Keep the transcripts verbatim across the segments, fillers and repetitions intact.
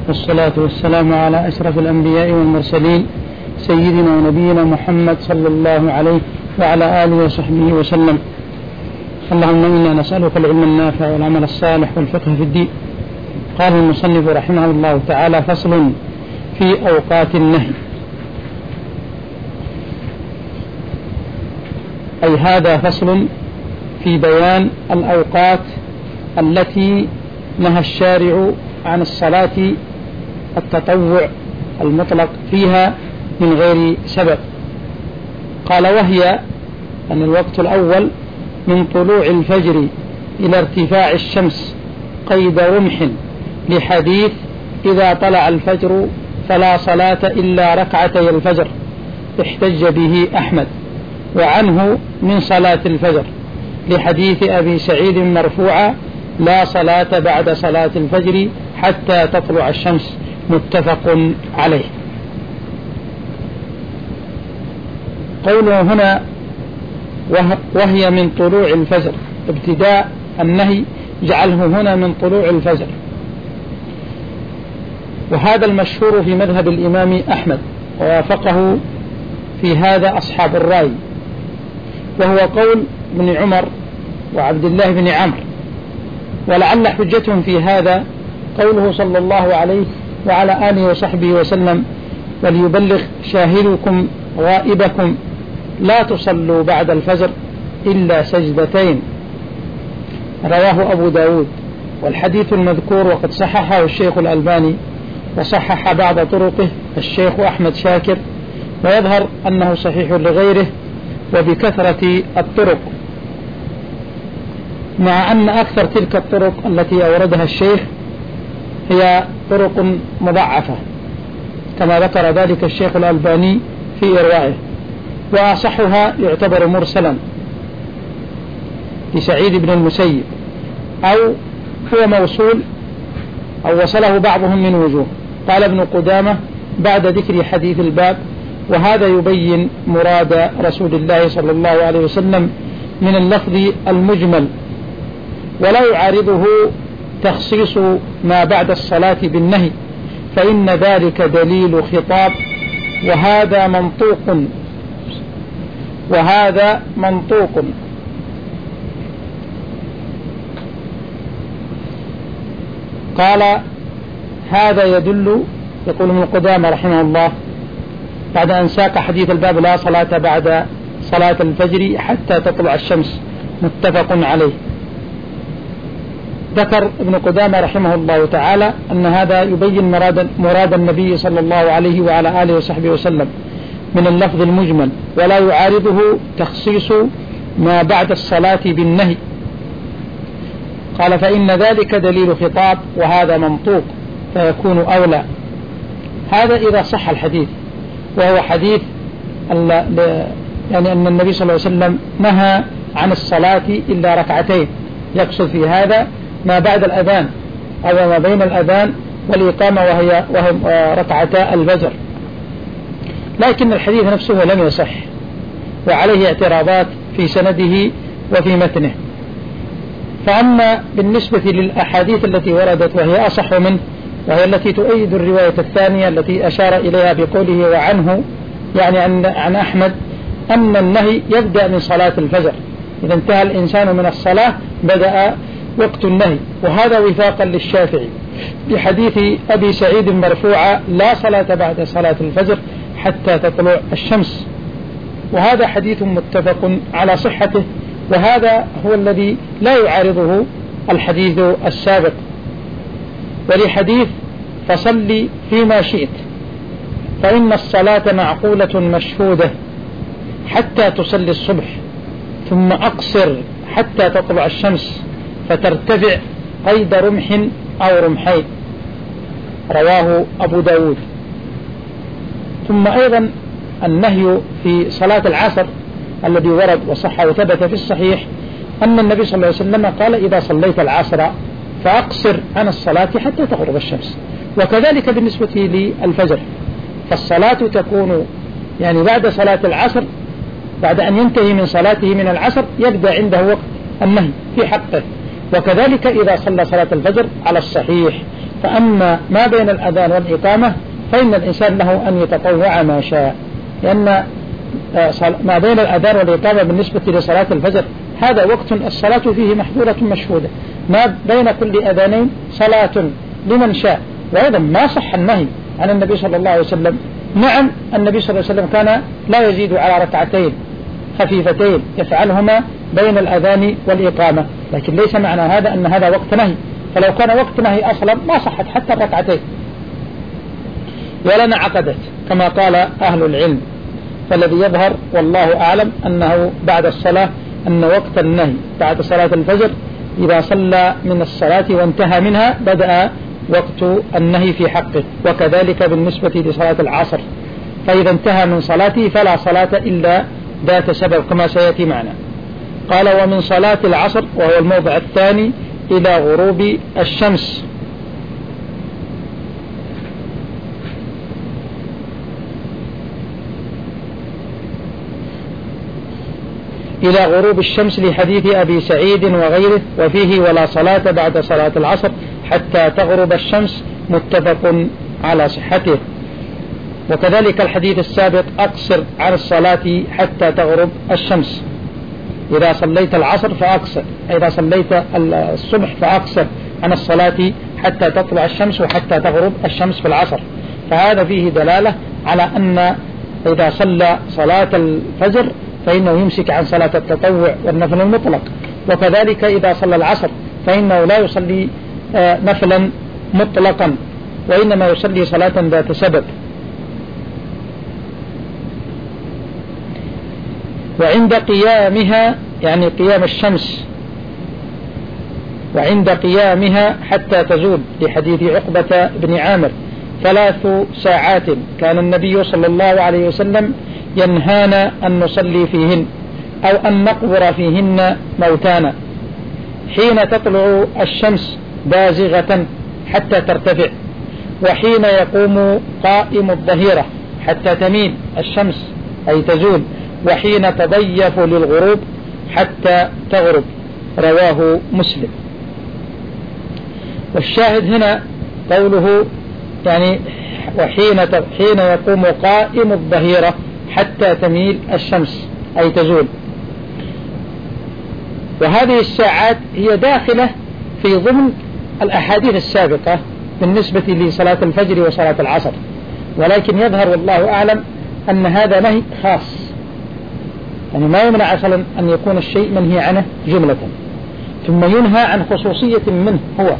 والصلاة والسلام على أشرف الأنبياء والمرسلين سيدنا ونبينا محمد صلى الله عليه وعلى آله وصحبه وسلم. اللهم إنا نسألك العلم النافع والعمل الصالح والفقه في الدين. قال المصنف رحمه الله تعالى: فصل في أوقات النهي. أي هذا فصل في بيان الأوقات التي نهى الشارع عن الصلاة التطوع المطلق فيها من غير سبب. قال: وهي أن الوقت الأول من طلوع الفجر إلى ارتفاع الشمس قيد رمح، لحديث: إذا طلع الفجر فلا صلاة إلا ركعتي الفجر، احتج به أحمد. وعنه من صلاة الفجر، لحديث أبي سعيد مرفوعا: لا صلاة بعد صلاة الفجر حتى تطلع الشمس، متفق عليه. قوله هنا وهي من طلوع الفجر، ابتداء النهي جعله هنا من طلوع الفجر، وهذا المشهور في مذهب الإمام أحمد، ووافقه في هذا أصحاب الرأي، وهو قول ابن عمر وعبد الله بن عمرو. ولعل حجتهم في هذا قوله صلى الله عليه وعلى آله وصحبه وسلم: وليبلغ شاهدكم غائبكم، لا تصلوا بعد الفجر إلا سجدتين، رواه أبو داود. والحديث المذكور وقد صححه الشيخ الألباني، وصحح بعض طرقه الشيخ أحمد شاكر، ويظهر أنه صحيح لغيره وبكثرة الطرق، مع أن أكثر تلك الطرق التي أوردها الشيخ هي طرق مضعفة، كما ذكر ذلك الشيخ الألباني في إروائه. وأصحها يعتبر مرسلا لسعيد بن المسيب، أو هو موصول أو وصله بعضهم من وجوه. قال ابن قدامة بعد ذكر حديث الباب: وهذا يبين مراد رسول الله صلى الله عليه وسلم من اللفظ المجمل، ولا يعارضه تخصيص ما بعد الصلاة بالنهي، فإن ذلك دليل خطاب، وهذا منطوق وهذا منطوق قال: هذا يدل، يقول ابن قدامة رحمه الله بعد أن ساق حديث الباب: لا صلاة بعد صلاة الفجر حتى تطلع الشمس، متفق عليه. ذكر ابن قدامة رحمه الله تعالى أن هذا يبين مراد, مراد النبي صلى الله عليه وعلى آله وصحبه وسلم من اللفظ المجمل، ولا يعارضه تخصيص ما بعد الصلاة بالنهي. قال: فإن ذلك دليل خطاب، وهذا منطوق، فيكون أولى. هذا إذا صح الحديث، وهو حديث يعني أن النبي صلى الله عليه وسلم نهى عن الصلاة إلا ركعتين، يقصد في هذا ما بعد الأذان أو ما بين الأذان والإقامة، وهي وهم ركعتا الفجر. لكن الحديث نفسه لم يصح، وعليه اعتراضات في سنده وفي متنه. فأما بالنسبة للأحاديث التي وردت وهي أصح منه، وهي التي تؤيد الرواية الثانية التي أشار إليها بقوله: وعنه، يعني عن, عن أحمد، أن النهي يبدأ من صلاة الفجر، إذا انتهى الإنسان من الصلاة بدأ وقت النهي. وهذا وفاقا للشافعي بحديث أبي سعيد مرفوعا: لا صلاة بعد صلاة الفجر حتى تطلع الشمس. وهذا حديث متفق على صحته، وهذا هو الذي لا يعارضه الحديث السابق. ولحديث: فصلي فيما شئت، فإن الصلاة معقولة مشهودة حتى تصلي الصبح، ثم أقصر حتى تطلع الشمس فترتفع قيد رمح أو رمحين، رواه أبو داود. ثم أيضا النهي في صلاة العصر الذي ورد وصح وثبت في الصحيح أن النبي صلى الله عليه وسلم قال: إذا صليت العصر فأقصر عن الصلاة حتى تغرب الشمس. وكذلك بالنسبة للفجر، فالصلاة تكون يعني بعد صلاة العصر، بعد أن ينتهي من صلاته من العصر يبدأ عنده وقت النهي في حقه، وكذلك إذا صلى صلاة الفجر على الصحيح. فأما ما بين الأذان والإقامة فإن الإنسان له أن يتطوع ما شاء، لأن ما بين الأذان والإقامة بالنسبة لصلاة الفجر هذا وقت الصلاة فيه محظورة مشهودة، ما بين كل أذانين صلاة لمن شاء. وأيضا ما صح النهي عن النبي صلى الله عليه وسلم. نعم النبي صلى الله عليه وسلم كان لا يزيد على ركعتين خفيفتين يفعلهما بين الأذان والإقامة، لكن ليس معنى هذا أن هذا وقت نهي، فلو كان وقت نهي أصلا ما صحت حتى الركعتين ولا انعقدت كما قال أهل العلم. فالذي يظهر والله أعلم أنه بعد الصلاة أن وقت النهي بعد صلاة الفجر إذا صلى من الصلاة وانتهى منها بدأ وقت النهي في حقه، وكذلك بالنسبة لصلاة العصر، فإذا انتهى من صلاته فلا صلاة إلا ذات سبب كما سيأتي معنا. قال ومن صلاة العصر وهو الموضع الثاني إلى غروب الشمس. إلى غروب الشمس لحديث أبي سعيد وغيره، وفيه ولا صلاة بعد صلاة العصر حتى تغرب الشمس، متفق على صحته. وكذلك الحديث السابق أقصر عن الصلاة حتى تغرب الشمس، إذا صليت العصر فأقصر، إذا صليت الصبح فأقصر عن الصلاة حتى تطلع الشمس وحتى تغرب الشمس في العصر. فهذا فيه دلالة على أن إذا صلى صلاة الفجر فإنه يمسك عن صلاة التطوع والنفل المطلق، وكذلك إذا صلى العصر فإنه لا يصلي نفلا مطلقا، وإنما يصلي صلاة ذات سبب. وعند قيامها يعني قيام الشمس، وعند قيامها حتى تزول لحديث عقبة بن عامر ثلاث ساعات كان النبي صلى الله عليه وسلم ينهانا أن نصلي فيهن أو أن نقبر فيهن موتانا، حين تطلع الشمس بازغة حتى ترتفع، وحين يقوم قائم الظهيرة حتى تميل الشمس أي تزول، وحين تضيف للغروب حتى تغرب. رواه مسلم. والشاهد هنا قوله يعني وحين حين يقوم قائم الظهيرة حتى تميل الشمس أي تزول. وهذه الساعات هي داخلة في ضمن الأحاديث السابقة بالنسبة لصلاة الفجر وصلاة العصر، ولكن يظهر والله أعلم أن هذا نهي خاص، يعني ما يمنع أصلا أن يكون الشيء منهي عنه جملة ثم ينهى عن خصوصية منه هو.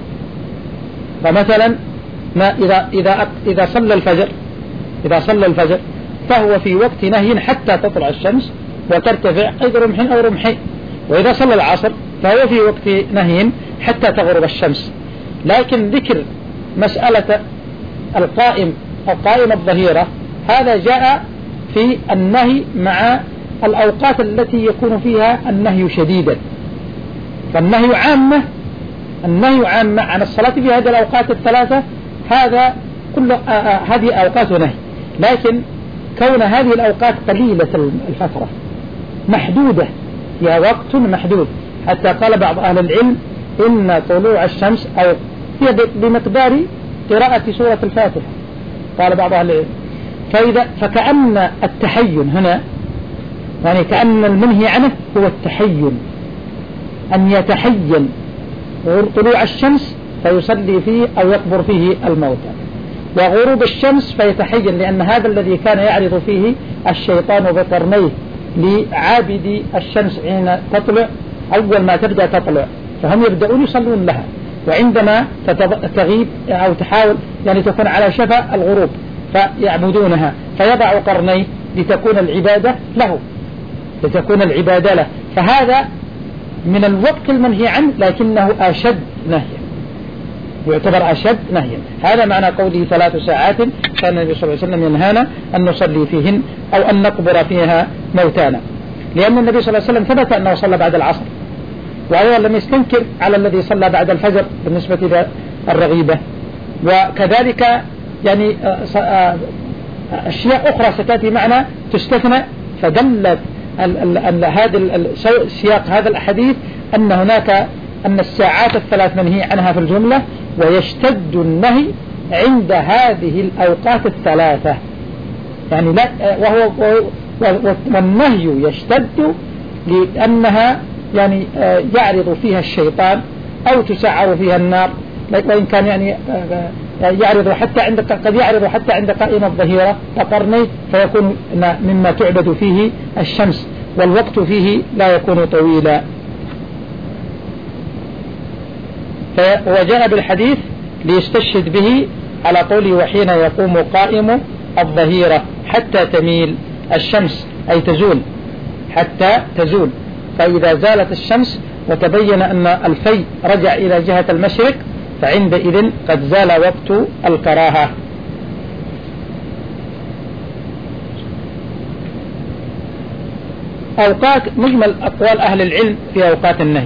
فمثلا ما إذا إذا إذا صلى الفجر إذا صلى الفجر فهو في وقت نهي حتى تطلع الشمس وترتفع قيد رمح أو رمحين، وإذا صلى العصر فهو في وقت نهي حتى تغرب الشمس. لكن ذكر مسألة القائم أو قائم الظهيرة هذا جاء في النهي مع الأوقات التي يكون فيها النهي شديدا، فالنهي عامة النهي عامة عن الصلاة في هذه الأوقات الثلاثة، هذا كل هذه أوقات نهي، لكن كون هذه الأوقات قليلة الفترة محدودة فيها وقت محدود، حتى قال بعض أهل العلم إن طلوع الشمس أو هي بمقدار قراءة سورة الفاتحة، قال بعض أهل العلم. فإذا فكأن التحين هنا يعني كأن المنهي عنه هو التحين، أن يتحين طلوع الشمس فيصلي فيه أو يقبر فيه الموتى، وغروب الشمس فيتحين، لأن هذا الذي كان يعرض فيه الشيطان بقرنيه لعابد الشمس حين تطلع، أول ما تبدأ تطلع فهم يبدأون يصلون لها، وعندما تغيب أو تحاول يعني تكون على شفا الغروب فيعبدونها، فيضع قرنيه لتكون العبادة له لتكون العبادة له. فهذا من الوقت المنهي عنه لكنه أشد نهيا، يعتبر أشد نهيا. هذا معنى قوله ثلاث ساعات كان النبي صلى الله عليه وسلم ينهانا أن نصلي فيهن أو أن نقبر فيها موتانا، لأن النبي صلى الله عليه وسلم ثبت أنه صلى بعد العصر، وهو لم يستنكر على الذي صلى بعد الفجر بالنسبة إلى الرغيبة. وكذلك يعني أشياء أخرى ستأتي معنا تستثنى، فدلت هذا سياق هذا الحديث أن هناك أن الساعات الثلاث منهي عنها في الجملة، ويشتد النهي عند هذه الأوقات الثلاثة، يعني لا وهو والنهي يشتد لأنها يعني يعرض فيها الشيطان أو تسعر فيها النار، وإن كان يعني يعرض حتى عند قد يعرض حتى عند قائم الظهيرة كقرني، فيكون مما تعبد فيه الشمس، والوقت فيه لا يكون طويلا. وجاء بالحديث ليستشهد به على قوله وحين يقوم قائم الظهيرة حتى تميل الشمس، أي تزول حتى تزول، فإذا زالت الشمس وتبين أن الفي رجع إلى جهة المشرق فعندئذ قد زال وقت الكراهة. أوقات مجمل أقوال أهل العلم في أوقات النهي.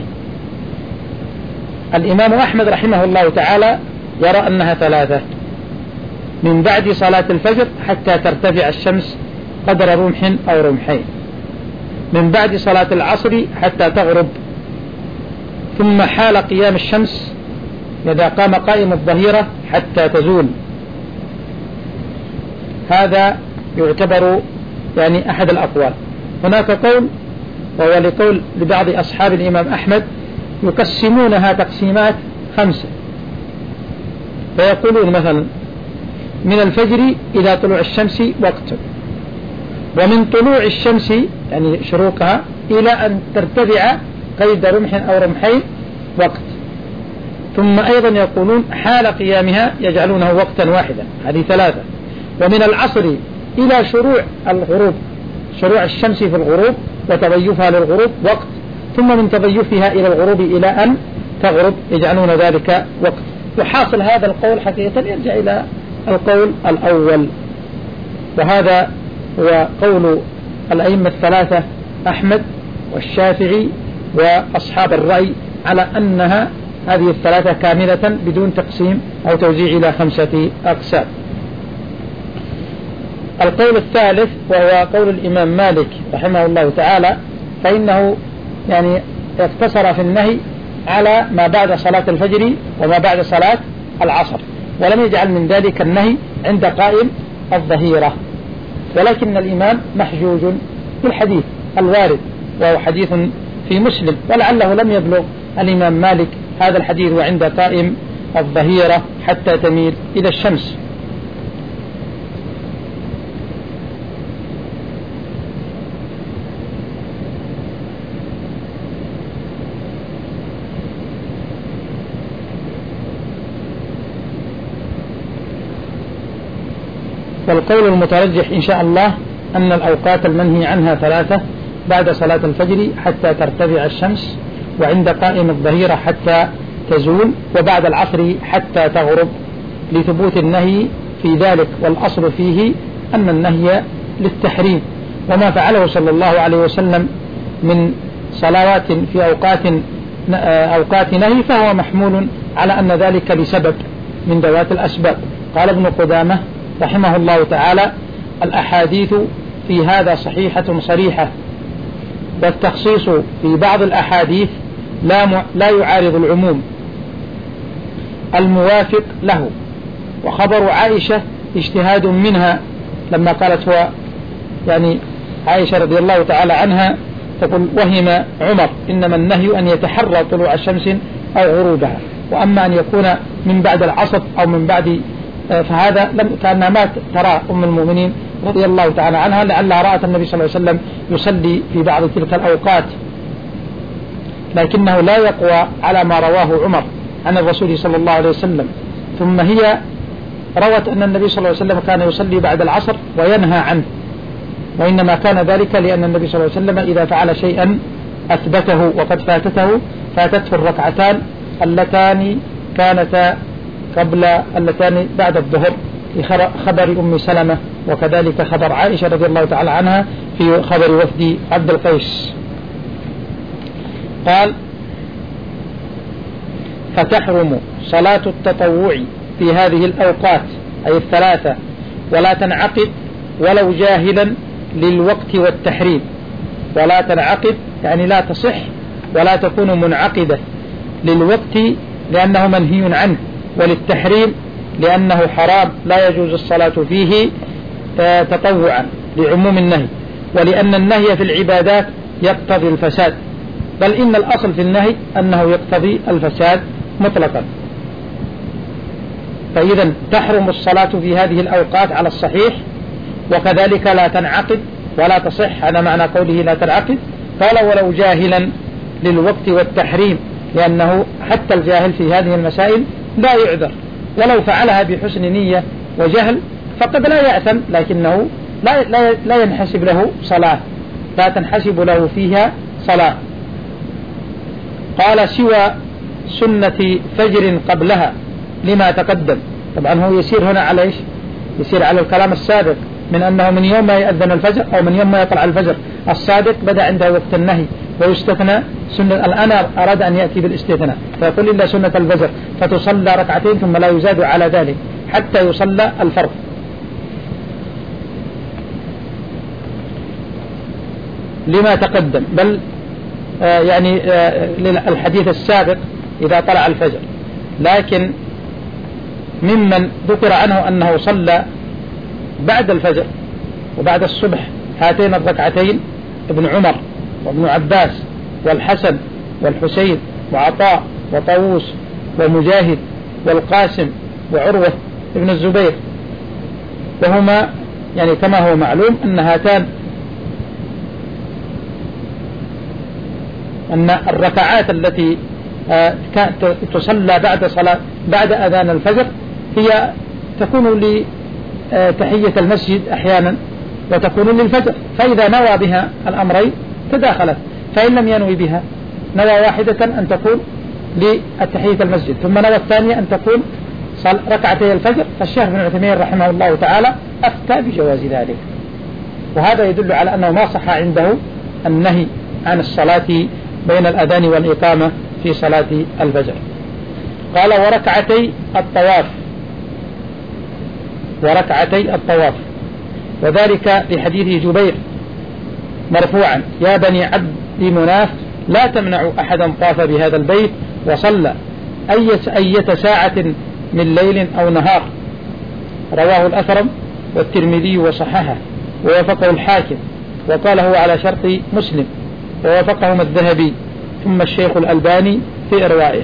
الإمام أحمد رحمه الله تعالى يرى أنها ثلاثة: من بعد صلاة الفجر حتى ترتفع الشمس قدر رمح أو رمحين، من بعد صلاة العصر حتى تغرب، ثم حال قيام الشمس إذا قام قائم الظهيرة حتى تزول. هذا يعتبر يعني أحد الأقوال. هناك قول وهو لقول لبعض أصحاب الإمام أحمد يقسمونها تقسيمات خمسة، فيقولون مثلا من الفجر إلى طلوع الشمس وقت، ومن طلوع الشمس يعني شروقها إلى أن ترتفع قيد رمح أو رمحين وقت، ثم أيضا يقولون حال قيامها يجعلونه وقتا واحدا، هذه ثلاثة. ومن العصر إلى شروع الغروب، شروع الشمس في الغروب وتضيفها للغروب وقت، ثم من تضيفها إلى الغروب إلى أن تغرب يجعلون ذلك وقت. وحاصل هذا القول حقيقة يرجع إلى القول الأول، وهذا هو قول الأئمة الثلاثة أحمد والشافعي وأصحاب الرأي على أنها هذه الثلاثة كاملة بدون تقسيم أو توزيع إلى خمسة أقسام. القول الثالث وهو قول الإمام مالك رحمه الله تعالى، فإنه يعني اقتصر في النهي على ما بعد صلاة الفجر وما بعد صلاة العصر، ولم يجعل من ذلك النهي عند قائم الظهيرة. ولكن الإمام محجوج بالحديث الوارد وهو حديث في مسلم، ولعله لم يبلغ الإمام مالك هذا الحديث وعند قائم الظهيرة حتى تميل إلى الشمس. والقول المترجح إن شاء الله أن الأوقات المنهي عنها ثلاثة: بعد صلاة الفجر حتى ترتفع الشمس، وعند قائم الظهيرة حتى تزول، وبعد العصر حتى تغرب، لثبوت النهي في ذلك. والأصل فيه أن النهي للتحريم، وما فعله صلى الله عليه وسلم من صلوات في أوقات أوقات نهي فهو محمول على أن ذلك لسبب من ذوات الأسباب. قال ابن قدامة رحمه الله تعالى: الأحاديث في هذا صحيحة صريحة، والتخصيص في بعض الأحاديث لا م... لا يعارض العموم الموافق له. وخبر عائشة اجتهاد منها لما قالت هو يعني عائشة رضي الله تعالى عنها تقول: وهم عمر إنما النهي أن يتحرى طلوع شمس أو غروبها، وأما أن يكون من بعد العصر أو من بعد فهذا لم كأنها ما ترى أم المؤمنين رضي الله تعالى عنها، لعلها رأت النبي صلى الله عليه وسلم يصلي في بعض تلك الأوقات، لكنه لا يقوى على ما رواه عمر عن الرسول صلى الله عليه وسلم. ثم هي روت أن النبي صلى الله عليه وسلم كان يصلي بعد العصر وينهى عنه، وإنما كان ذلك لأن النبي صلى الله عليه وسلم إذا فعل شيئا أثبته وقد فاتته فاتته الركعتان اللتان كانتا قبل اللتان بعد الظهر، لخبر أم سلمة، وكذلك خبر عائشة رضي الله تعالى عنها في خبر وفد عبد القيس. قال: فتحرم صلاة التطوع في هذه الأوقات أي الثلاثة، ولا تنعقد ولو جاهلا للوقت والتحريم. ولا تنعقد يعني لا تصح ولا تكون منعقدة للوقت لأنه منهي عنه، وللتحريم لأنه حرام لا يجوز الصلاة فيه تطوعا لعموم النهي، ولأن النهي في العبادات يقتضي الفساد، بل إن الأصل في النهي أنه يقتضي الفساد مطلقا. فإذا تحرم الصلاة في هذه الأوقات على الصحيح، وكذلك لا تنعقد ولا تصح، هذا معنى قوله لا تنعقد. قال ولو جاهلا للوقت والتحريم، لأنه حتى الجاهل في هذه المسائل لا يعذر، ولو فعلها بحسن نية وجهل فقد لا يأثم، لكنه لا, لا, لا ينحسب له صلاة، لا تنحسب له فيها صلاة. قال سوى سنة فجر قبلها لما تقدم. طبعا هو يسير هنا على إيش؟ يسير على الكلام السابق من أنه من يوم ما يأذن الفجر أو من يوم ما يطلع الفجر الصادق بدأ عنده وقت النهي ويستثنى سنة. الآن أراد أن يأتي بالاستثناء فيقول إلا سنة الفجر فتصلى ركعتين ثم لا يزاد على ذلك حتى يصلى الفرض. لما تقدم، بل آه يعني آه الحديث السابق إذا طلع الفجر، لكن ممن ذكر عنه أنه صلى بعد الفجر وبعد الصبح هاتين الركعتين ابن عمر وابن عباس والحسن والحسين وعطاء وطاووس ومجاهد والقاسم وعروة ابن الزبير، وهما يعني كما هو معلوم أن هاتان أن الركعات التي كانت تصلى بعد صلاة بعد أذان الفجر هي تكون لتحية المسجد أحيانا وتكون للفجر، فإذا نوى بها الأمرين تداخلت، فإن لم ينوي بها نوى واحدة أن تكون لتحية المسجد ثم نوى الثانية أن تكون ركعتي الفجر، فالشيخ بن عثيمين رحمه الله تعالى أفتى بجواز ذلك، وهذا يدل على أنه ما صح عنده النهي عن الصلاة بين الأذان والإقامة في صلاة الفجر. قال وركعتي الطواف، وركعتي الطواف، وذلك لحديث جبير مرفوعا يا بني عبد مناف لا تمنعوا أحدا طاف بهذا البيت وصلى أية ساعة من ليل أو نهار، رواه الأثرم والترمذي وصححه ووافقه الحاكم وقال هو على شرط مسلم ووافقهم الذهبي ثم الشيخ الألباني في إروائه.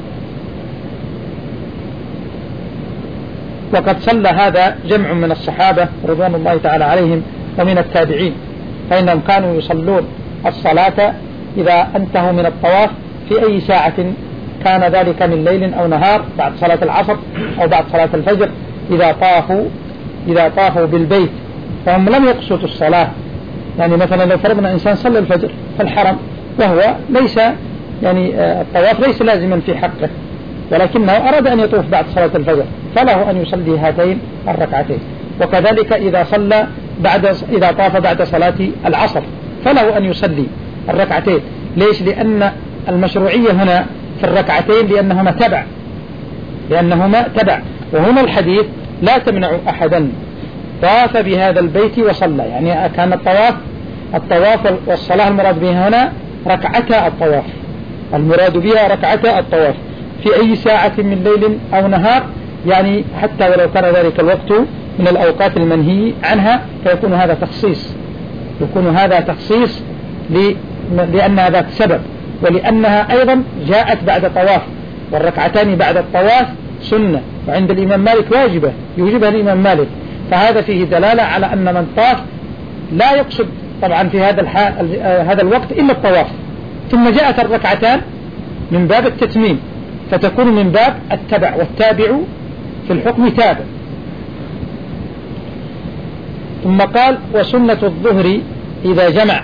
وقد صلى هذا جمع من الصحابة رضوان الله تعالى عليهم ومن التابعين، فإنهم كانوا يصلون الصلاة إذا انتهوا من الطواف في أي ساعة كان ذلك من ليل أو نهار، بعد صلاة العصر أو بعد صلاة الفجر، إذا طافوا إذا طافوا بالبيت، فهم لم يقصدوا الصلاة. يعني مثلا لو فرضنا إنسان صلى الفجر في الحرم وهو ليس يعني الطواف ليس لازما في حقه، ولكنه أراد أن يطوف بعد صلاة الفجر فله أن يصلي هاتين الركعتين. وكذلك إذا صلى بعد إذا طاف بعد صلاة العصر فله أن يصلي الركعتين. ليش؟ لأن المشروعية هنا في الركعتين لأنهما تبع لأنهما تبع وهنا الحديث لا تمنع أحدا طاف بهذا البيت وصلى، يعني كان الطواف الطواف والصلاة المراد بها هنا ركعتا الطواف، المراد بها ركعتا الطواف في أي ساعة من ليل أو نهار، يعني حتى ولو كان ذلك الوقت من الأوقات المنهي عنها فيكون هذا تخصيص يكون هذا تخصيص لأنها ذات سبب، ولأنها أيضا جاءت بعد طواف، والركعتان بعد الطواف سنة، وعند الإمام مالك واجبة يوجبها الإمام مالك، فهذا فيه دلالة على أن من طاف لا يقصد طبعا في هذا هذا الوقت إلا الطواف، ثم جاءت الركعتان من باب التتميم فتكون من باب التبع، والتابع في الحكم تابع. ثم قال وسنة الظهر إذا جمع،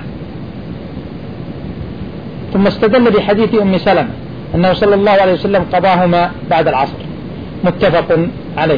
ثم استدل بحديث أم سلمة أنه صلى الله عليه وسلم قضاهما بعد العصر، متفق عليه.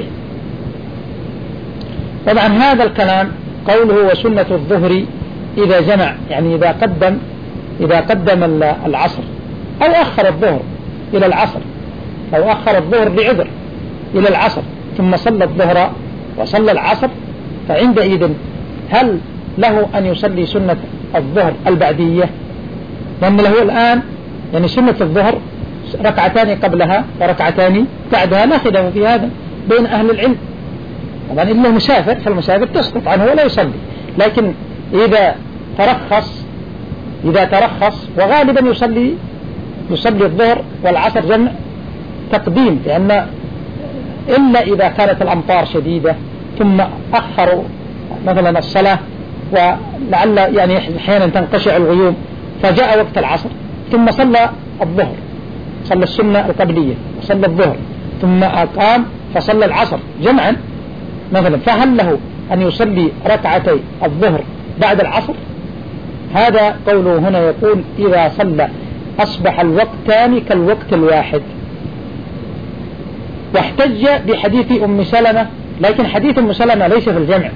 طبعا هذا الكلام قوله وسنة الظهر إذا جمع، يعني إذا قدم إذا قدم العصر أو أخر الظهر إلى العصر أو أخر الظهر لعذر إلى العصر ثم صلى الظهر وصلى العصر، فعندئذ هل له أن يصلي سنة الظهر البعدية؟ لأن له الآن يعني سنة الظهر ركعتان قبلها وركعتان بعدها، لا خلاف في هذا بين أهل العلم. طبعا إلا مسافر، فالمسافر تسقط عنه ولا يصلي. لكن إذا ترخص إذا ترخص وغالبا يصلي يصلي الظهر والعصر جمع تقديم، لأن إلا إذا كانت الأمطار شديدة ثم أخروا مثلا الصلاة، ولعل يعني أحيانا تنقشع الغيوم فجاء وقت العصر ثم صلى الظهر، صلى السنة القبلية وصلى الظهر ثم أقام فصلى العصر جمعا مثلا، فهل له أن يصلي ركعتي الظهر بعد العصر؟ هذا قوله هنا يقول إذا صلى أصبح الوقتان كالوقت الواحد. واحتج بحديث أم سلمة، لكن حديث أم سلمة ليس في الجمع،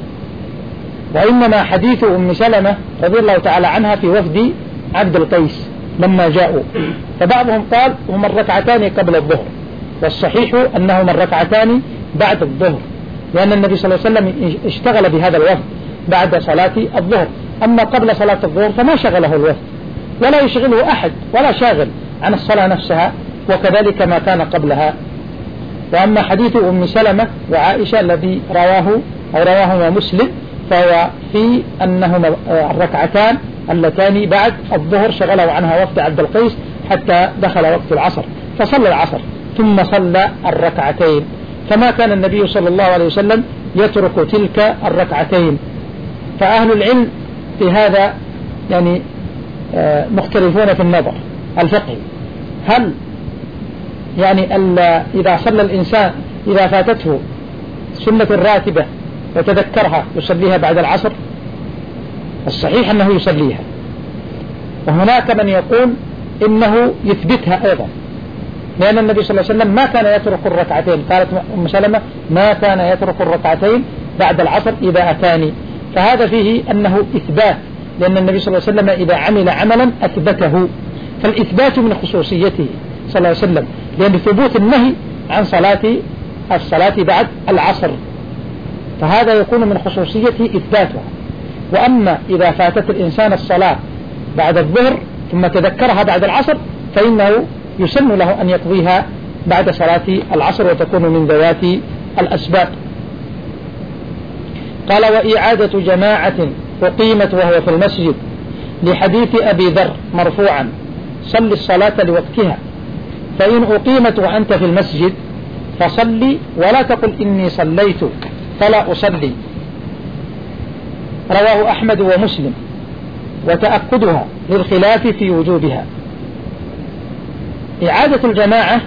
وإنما حديث أم سلمة رضي الله تعالى عنها في وفد عبد القيس لما جاءوا، فبعضهم قال هما الركعتان قبل الظهر، والصحيح أنهما الركعتان بعد الظهر، لأن النبي صلى الله عليه وسلم اشتغل بهذا الوفد بعد صلاة الظهر. أما قبل صلاة الظهر فما شغله الوفد ولا يشغله أحد ولا شاغل عن الصلاة نفسها، وكذلك ما كان قبلها. وأما حديث أم سلمة وعائشة الذي رواه أو رواه مسلم فهو في أنهما الركعتان اللتان بعد الظهر شغله عنها وفد عبد القيس حتى دخل وقت العصر، فصلى العصر ثم صلى الركعتين. فما كان النبي صلى الله عليه وسلم يترك تلك الركعتين. فأهل العلم في هذا يعني مختلفون في النظر الفقهي، هل يعني إذا صلى الإنسان إذا فاتته سنة راتبة وتذكرها يصليها بعد العصر؟ الصحيح أنه يصليها، وهناك من يقول إنه يثبتها أيضا، لأن النبي صلى الله عليه وسلم ما كان يترك الركعتين، قالت أم سلمة ما كان يترك الركعتين بعد العصر إذا أتاني، فهذا فيه أنه إثبات، لأن النبي صلى الله عليه وسلم إذا عمل عملا أثبته، فالإثبات من خصوصيته صلى الله عليه وسلم، لأن ثبوت النهي عن صلاة الصلاة بعد العصر، فهذا يكون من خصوصيته إثباتها. وأما إذا فاتت الإنسان الصلاة بعد الظهر ثم تذكرها بعد العصر فإنه يسن له أن يقضيها بعد صلاة العصر وتكون من ذوات الأسباب. قال وإعادة جماعة أقيمت وهو في المسجد لحديث أبي ذر مرفوعا صل الصلاة لوقتها، فإن أقيمت وأنت في المسجد فصلي ولا تقل إني صليت فلا أصلي. رواه أحمد ومسلم، وتأكدها للخلاف في وجوبها. إعادة الجماعة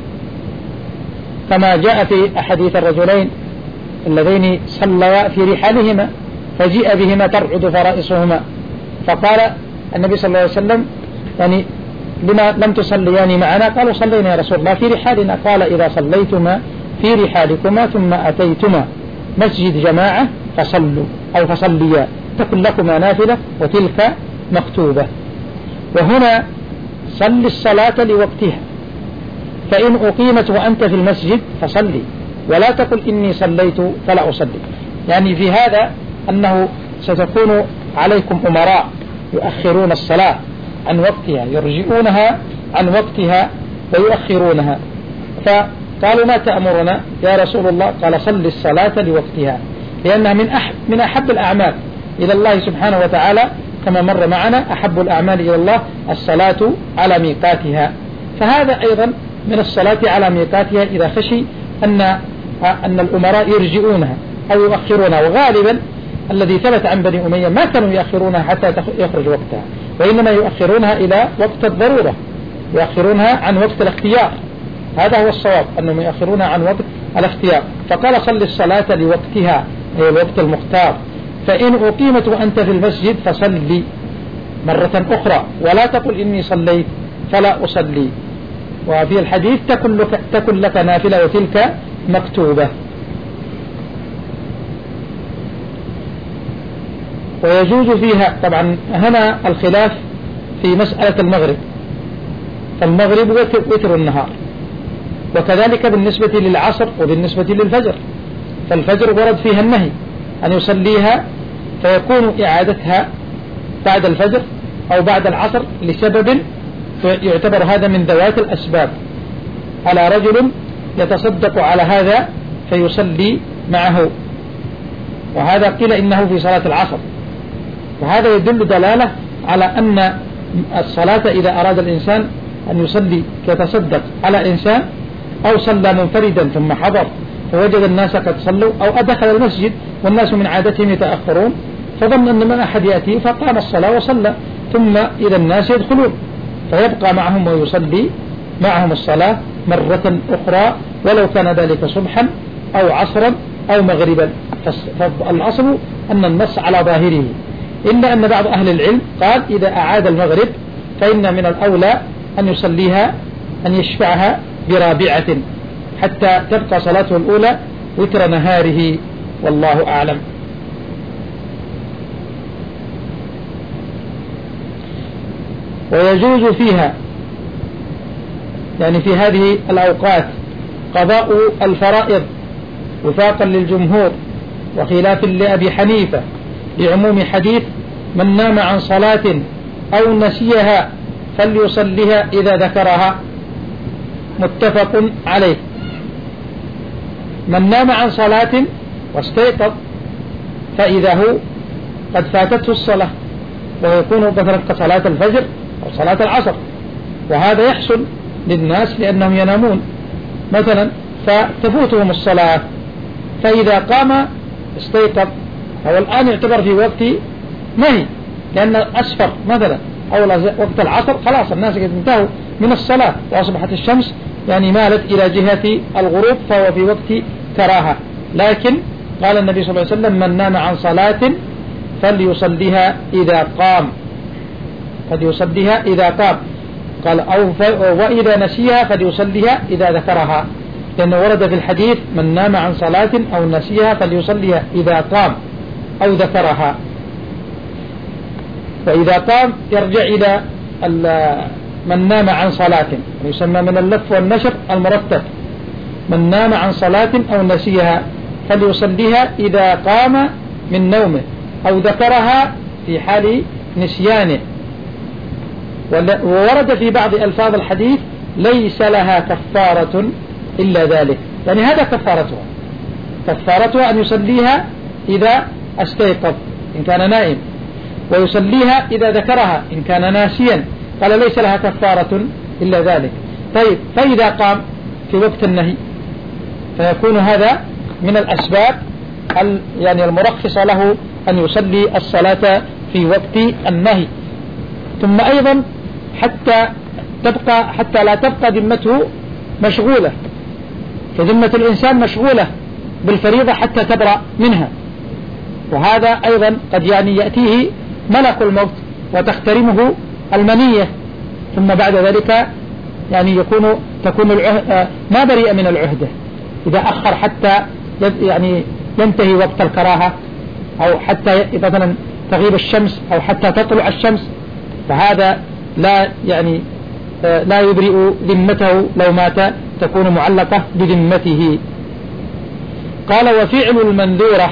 كما جاء في أحاديث الرجلين اللذين صلوا في رحالهما فجيء بهما ترعد فرائصهما، فقال النبي صلى الله عليه وسلم يعني لما لم تصليان معنا؟ قالوا صلينا يا رسول الله في رحالنا. قال إذا صليتما في رحالكما ثم أتيتما مسجد جماعة فصلوا أو فصليا تكن لكما نافلة وتلك مكتوبة. وهنا صل الصلاة لوقتها، فإن أقيمت وأنت في المسجد فصلي ولا تقل إني صليت فلا أصلي. يعني في هذا أنه ستكون عليكم أمراء يؤخرون الصلاة عن وقتها، يرجئونها عن وقتها ويؤخرونها. فقالوا ما تأمرنا يا رسول الله؟ قال صل الصلاة لوقتها، لأنها من أحب, من أحب الأعمال إلى الله سبحانه وتعالى، كما مر معنا أحب الأعمال إلى الله الصلاة على ميقاتها. فهذا أيضا من الصلاة على ميقاتها إذا خشي أن أن الأمراء يرجئونها أو يؤخرونها. وغالبا الذي ثبت عن بني أمية ما كانوا يؤخرونها حتى يخرج وقتها، وإنما يؤخرونها إلى وقت الضرورة، يؤخرونها عن وقت الاختيار. هذا هو الصواب، أنهم يؤخرونها عن وقت الاختيار. فقال صل الصلاة لوقتها أي الوقت المختار، فإن أقيمت وأنت في المسجد فصلي مرة أخرى ولا تقل إني صليت فلا أصلي. وفي الحديث تكن لك, تكن لك نافلة وتلك مكتوبة. ويجوز فيها طبعا هنا الخلاف في مسألة المغرب، فالمغرب وتر النهار، وكذلك بالنسبة للعصر وبالنسبة للفجر. فالفجر ورد فيها النهي أن يصليها، فيكون إعادتها بعد الفجر أو بعد العصر لسبب يعتبر هذا من ذوات الأسباب. على رجل يتصدق على هذا فيصلي معه، وهذا قيل إنه في صلاة العصر، وهذا يدل دلالة على أن الصلاة إذا أراد الإنسان أن يصلي يتصدق على إنسان، أو صلى منفردا ثم حضر فوجد الناس قد صلوا، أو أدخل المسجد والناس من عادتهم يتأخرون فظن أن من أحد يأتي فقام الصلاة وصلى، ثم إذا الناس يدخلون فيبقى معهم ويصلي معهم الصلاة مرة أخرى، ولو كان ذلك صبحا أو عصرا أو مغربا. فالأصل أن النص على ظاهره، إلا أن بعض أهل العلم قال إذا أعاد المغرب فإن من الأولى أن يصليها أن يشفعها برابعة حتى تبقى صلاته الأولى وتر نهاره، والله أعلم. ويجوز فيها يعني في هذه الأوقات قضاء الفرائض وفاقا للجمهور وخلافا لأبي حنيفة، لعموم حديث من نام عن صلاة أو نسيها فليصليها إذا ذكرها، متفق عليه. من نام عن صلاة واستيقظ فإذا هو قد فاتته الصلاة، ويكون مثلا كصلاة الفجر أو صلاة العصر، وهذا يحصل للناس لأنهم ينامون مثلا فتفوتهم الصلاة، فإذا قام استيقظ أو الآن يعتبر في وقت نهي لأن أسفر مثلا أو وقت العصر خلاص الناس قد انتهوا من الصلاة وأصبحت الشمس يعني مالت إلى جهة الغروب، فهو في وقت كراهة. لكن قال النبي صلى الله عليه وسلم من نام عن صلاة فليصليها إذا قام، فليصليها إذا قام، قال أو وإذا نسيها فليصليها إذا ذكرها، لأنه ورد في الحديث من نام عن صلاة أو نسيها فليصليها إذا قام أو ذكرها. فإذا قام يرجع إلى من نام عن صلاة، يسمى من اللف والنشر المرتب، من نام عن صلاة أو نسيها فليصليها إذا قام من نومه أو ذكرها في حال نسيانه. وورد في بعض ألفاظ الحديث ليس لها كفارة إلا ذلك، يعني هذا كفارتها، كفارتها أن يصليها إذا استيقظ إن كان نائم، ويصليها إذا ذكرها إن كان ناسيا، قال ليس لها كفارة إلا ذلك. طيب فإذا قام في وقت النهي فيكون هذا من الأسباب يعني المرخصة له أن يصلي الصلاة في وقت النهي. ثم أيضا حتى تبقى حتى لا تبقى ذمته مشغولة، فذمة الإنسان مشغولة بالفريضة حتى تبرأ منها، وهذا أيضا قد يعني يأتيه ملك الموت وتخترمه المنية، ثم بعد ذلك يعني يكون تكون العهد ما بريء من العهدة إذا أخر حتى يعني ينتهي وقت الكراهة، أو حتى مثلا تغيب الشمس أو حتى تطلع الشمس، فهذا لا يعني لا يبرئ ذمته، لو مات تكون معلقة بذمته. قال وفعل المنذورة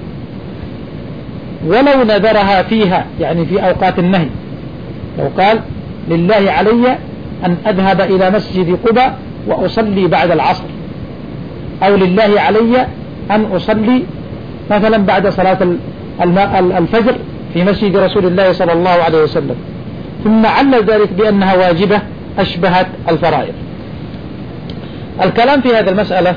ولو نذرها فيها، يعني في أوقات النهي، لو قال لله علي أن أذهب إلى مسجد قباء وأصلي بعد العصر، أو لله علي أن أصلي مثلا بعد صلاة الفجر في مسجد رسول الله صلى الله عليه وسلم، ثم علل ذلك بأنها واجبة أشبهت الفرائض. الكلام في هذه المسألة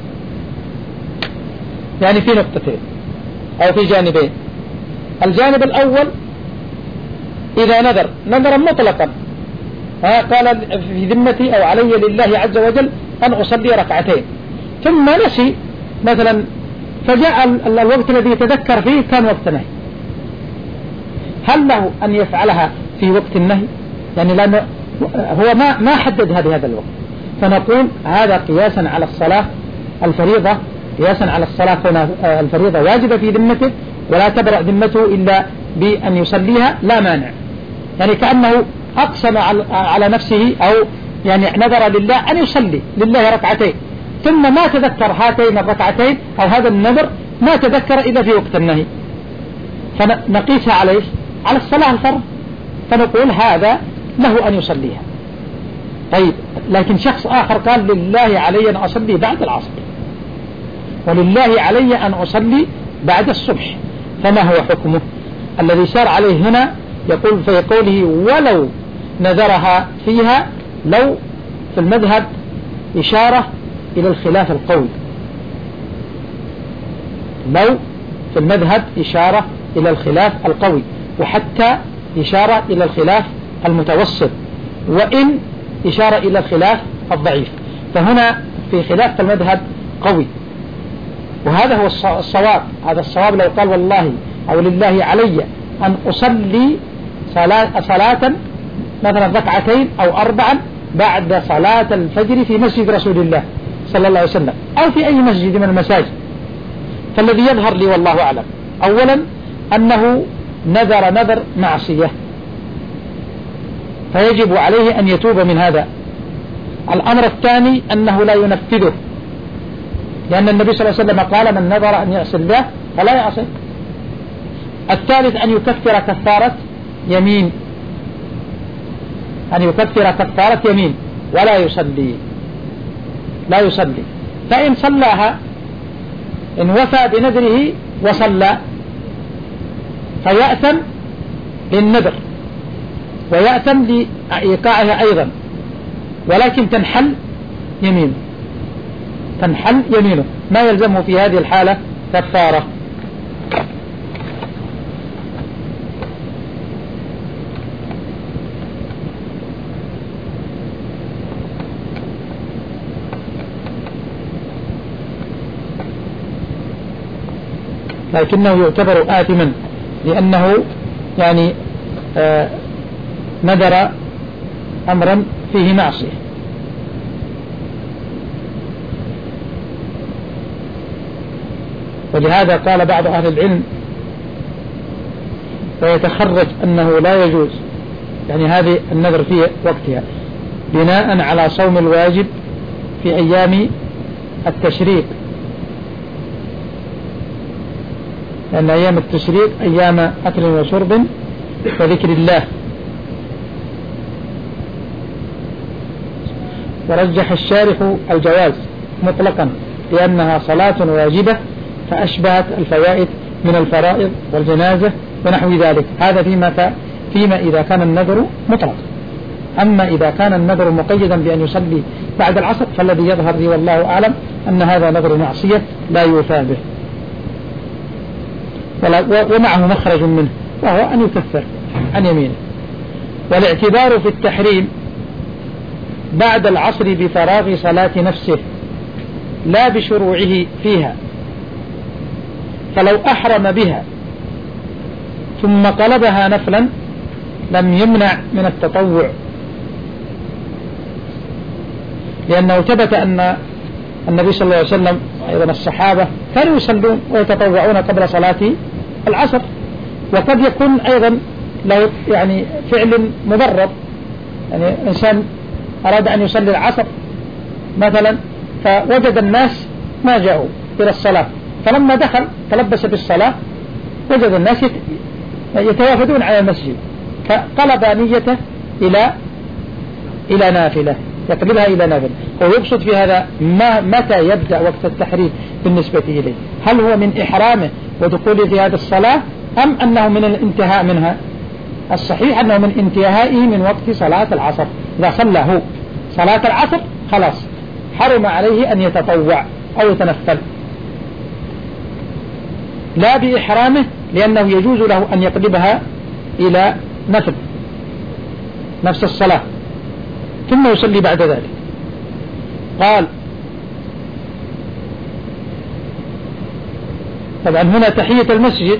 يعني في نقطتين أو في جانبين. الجانب الأول إذا نذر نذرا مطلقا، قال في ذمتي أو علي لله عز وجل أن أصلي ركعتين، ثم نسي مثلا فجاء الوقت الذي يتذكر فيه كان وقت نهي، هل له أن يفعلها في وقت النهي؟ يعني لأنه هو ما ما حدد هذه هذا الوقت، فنقول هذا قياسا على الصلاة الفريضة، قياسا على الصلاة هنا الفريضة واجبة في ذمته ولا تبرأ ذمته إلا بأن يصليها لا مانع، يعني كأنه أقسم على نفسه أو يعني نذر لله أن يصلي لله ركعتين، ثم ما تذكر هاتين الركعتين أو هذا النذر ما تذكر إلا في وقت النهي، فنقيسها على إيش؟ على الصلاة الفرض، فنقول هذا له أن يصليها طيب لكن شخص آخر قال لله علي أن أصلي بعد العصر، ولله علي أن أصلي بعد الصبح، فما هو حكمه؟ الذي سار عليه هنا يقول في قوله ولو نذرها فيها، لو في المذهب إشارة إلى الخلاف القوي، لو في المذهب إشارة إلى الخلاف القوي، وحتى إشارة إلى الخلاف المتوسط، وإن إشارة إلى الخلاف الضعيف. فهنا في خلاف المذهب قوي، وهذا هو الصواب. هذا الصواب لو قال والله أو لله علي أن أصلي صلاة, صلاة مثلا ركعتين أو أربعا بعد صلاة الفجر في مسجد رسول الله صلى الله عليه وسلم أو في أي مسجد من المساجد، فالذي يظهر لي والله أعلم أولا أنه نذر نذر معصية، فيجب عليه أن يتوب من هذا. الأمر الثاني أنه لا ينفذه، لأن النبي صلى الله عليه وسلم قال من نذر أن يعصي الله فلا يعصي. الثالث أن يكفر كفارة يمين، أن يكفر كفارة يمين ولا يصلي، لا يصلي. فإن صلاها إن وفى بنذره وصلى فيأثم للنذر ويأثم لإيقاعها أيضا، ولكن تنحل يمينه، تنحل يمينه، ما يلزمه في هذه الحالة كفارة. لكنه يعتبر آثما لأنه يعني آه نذر أمرا فيه معصية. ولهذا قال بعض أهل العلم ويتخرج أنه لا يجوز يعني هذه النذر في وقتها بناء على صوم الواجب في أيام التشريق، لأن أيام التشريق أيام أكل وشرب وذكر الله. ورجح الشارح الجواز مطلقا لأنها صلاة واجبة فأشبهت الفوائد من الفرائض والجنازة ونحو ذلك. هذا فيما, فيما إذا كان النذر مطلق. أما إذا كان النذر مقيدا بأن يصلي بعد العصر فالذي يظهر لي والله أعلم أن هذا نذر معصية لا يوفى به ومعه مخرج منه، وهو أن يكفر عن يمينه. والاعتبار في التحريم بعد العصر بفراغ صلاة نفسه لا بشروعه فيها، فلو أحرم بها ثم قلبها نفلا لم يمنع من التطوع، لأنه ثبت أن النبي صلى الله عليه وسلم أيضا الصحابة كانوا يصلون ويتطوعون قبل صلاة العصر. وقد يكون أيضا لو يعني فعل مبرر، يعني إنسان أراد أن يصلي العصر مثلا فوجد الناس ما جاءوا إلى الصلاة، فلما دخل تلبس بالصلاة وجد الناس يتوافدون على المسجد فقلب نيته إلى إلى نافلة، يقلبها إلى نافلة. هو يقصد في هذا ما متى يبدأ وقت التحريم بالنسبة إليه؟ هل هو من إحرامه ودخوله في هذه الصلاة أم أنه من الانتهاء منها؟ الصحيح أنه من انتهائه من وقت صلاة العصر. إذا صلى هو صلاة العصر خلاص حرم عليه أن يتطوع أو يتنفل، لا بإحرامه لأنه يجوز له أن يقلبها إلى نفل نفس الصلاة ثم يصلي بعد ذلك. قال طبعا هنا تحية المسجد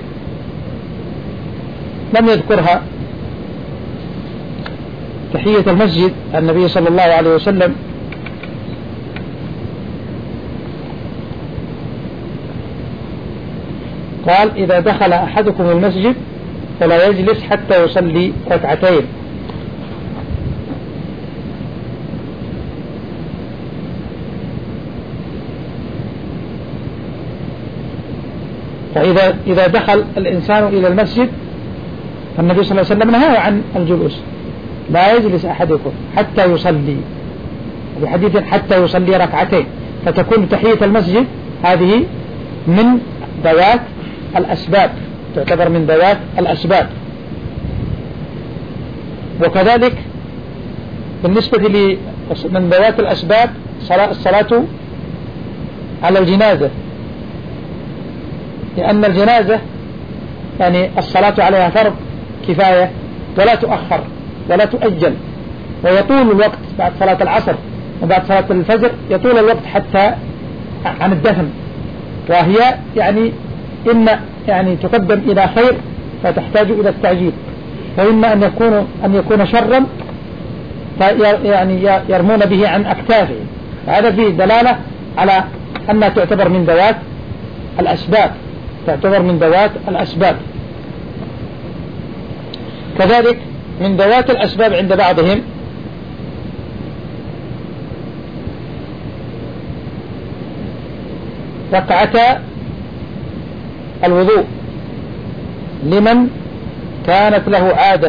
لم يذكرها. تحية المسجد النبي صلى الله عليه وسلم قال إذا دخل أحدكم المسجد فلا يجلس حتى يصلي ركعتين. فإذا إذا دخل الإنسان إلى المسجد فالنبي صلى الله عليه وسلم نهى عن الجلوس، لا يجلس أحدكم حتى يصلي وفي حديث حتى يصلي ركعتين، فتكون تحية المسجد هذه من ذوات الأسباب، تعتبر من ذوات الأسباب. وكذلك بالنسبة لي من ذوات الأسباب الصلاة على الجنازة، لأن الجنازة يعني الصلاة عليها فرض كفاية ولا تؤخر ولا تؤجل، ويطول الوقت بعد صلاة العصر وبعد صلاة الفجر، يطول الوقت حتى عن الدفن، وهي يعني إما يعني تقدم إلى خير فتحتاج إلى التعجيل، وإما أن يكون أن يكون شرا يعني يرمون به عن أكتافه. هذا فيه دلالة على أنها تعتبر من ذوات الأسباب، تعتبر من ذوات الأسباب. كذلك من ذوات الأسباب عند بعضهم ركعتا الوضوء لمن كانت له عادة،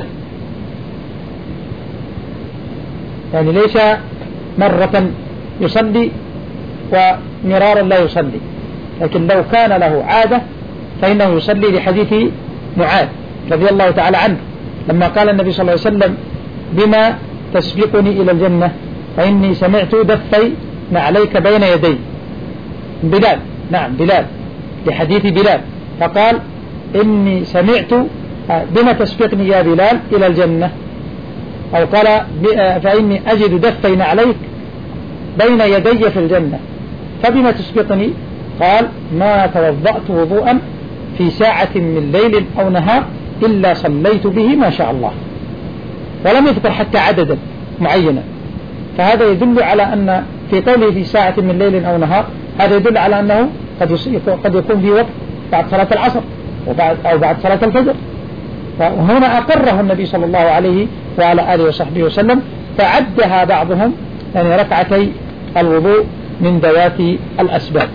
يعني ليس مرة يصلي ومرارا لا يصلي، لكن لو كان له عادة فإنه يصلي، لحديث معاذ رضي الله تعالى عنه لما قال النبي صلى الله عليه وسلم بما تسبقني إلى الجنة فإني سمعت دفي نعليك بين يدي. بلال، نعم بلال، لحديث بلال، فقال إني سمعت بما تسبقني يا بلال إلى الجنة، أو قال فإني أجد دفي نعليك بين يدي في الجنة، فبما تسبقني؟ قال ما توضأت وضوءا في ساعة من ليل أو نهار إلا صليت به ما شاء الله، ولم يذكر حتى عددا معينا. فهذا يدل على أن في قوله في ساعة من ليل أو نهار هذا يدل على أنه قد قد يكون في وقت بعد صلاة العصر وبعد أو بعد صلاة الفجر، فهنا أقره النبي صلى الله عليه وعلى آله وصحبه وسلم، فعدها بعضهم يعني ركعتي الوضوء من ذوات الأسباب.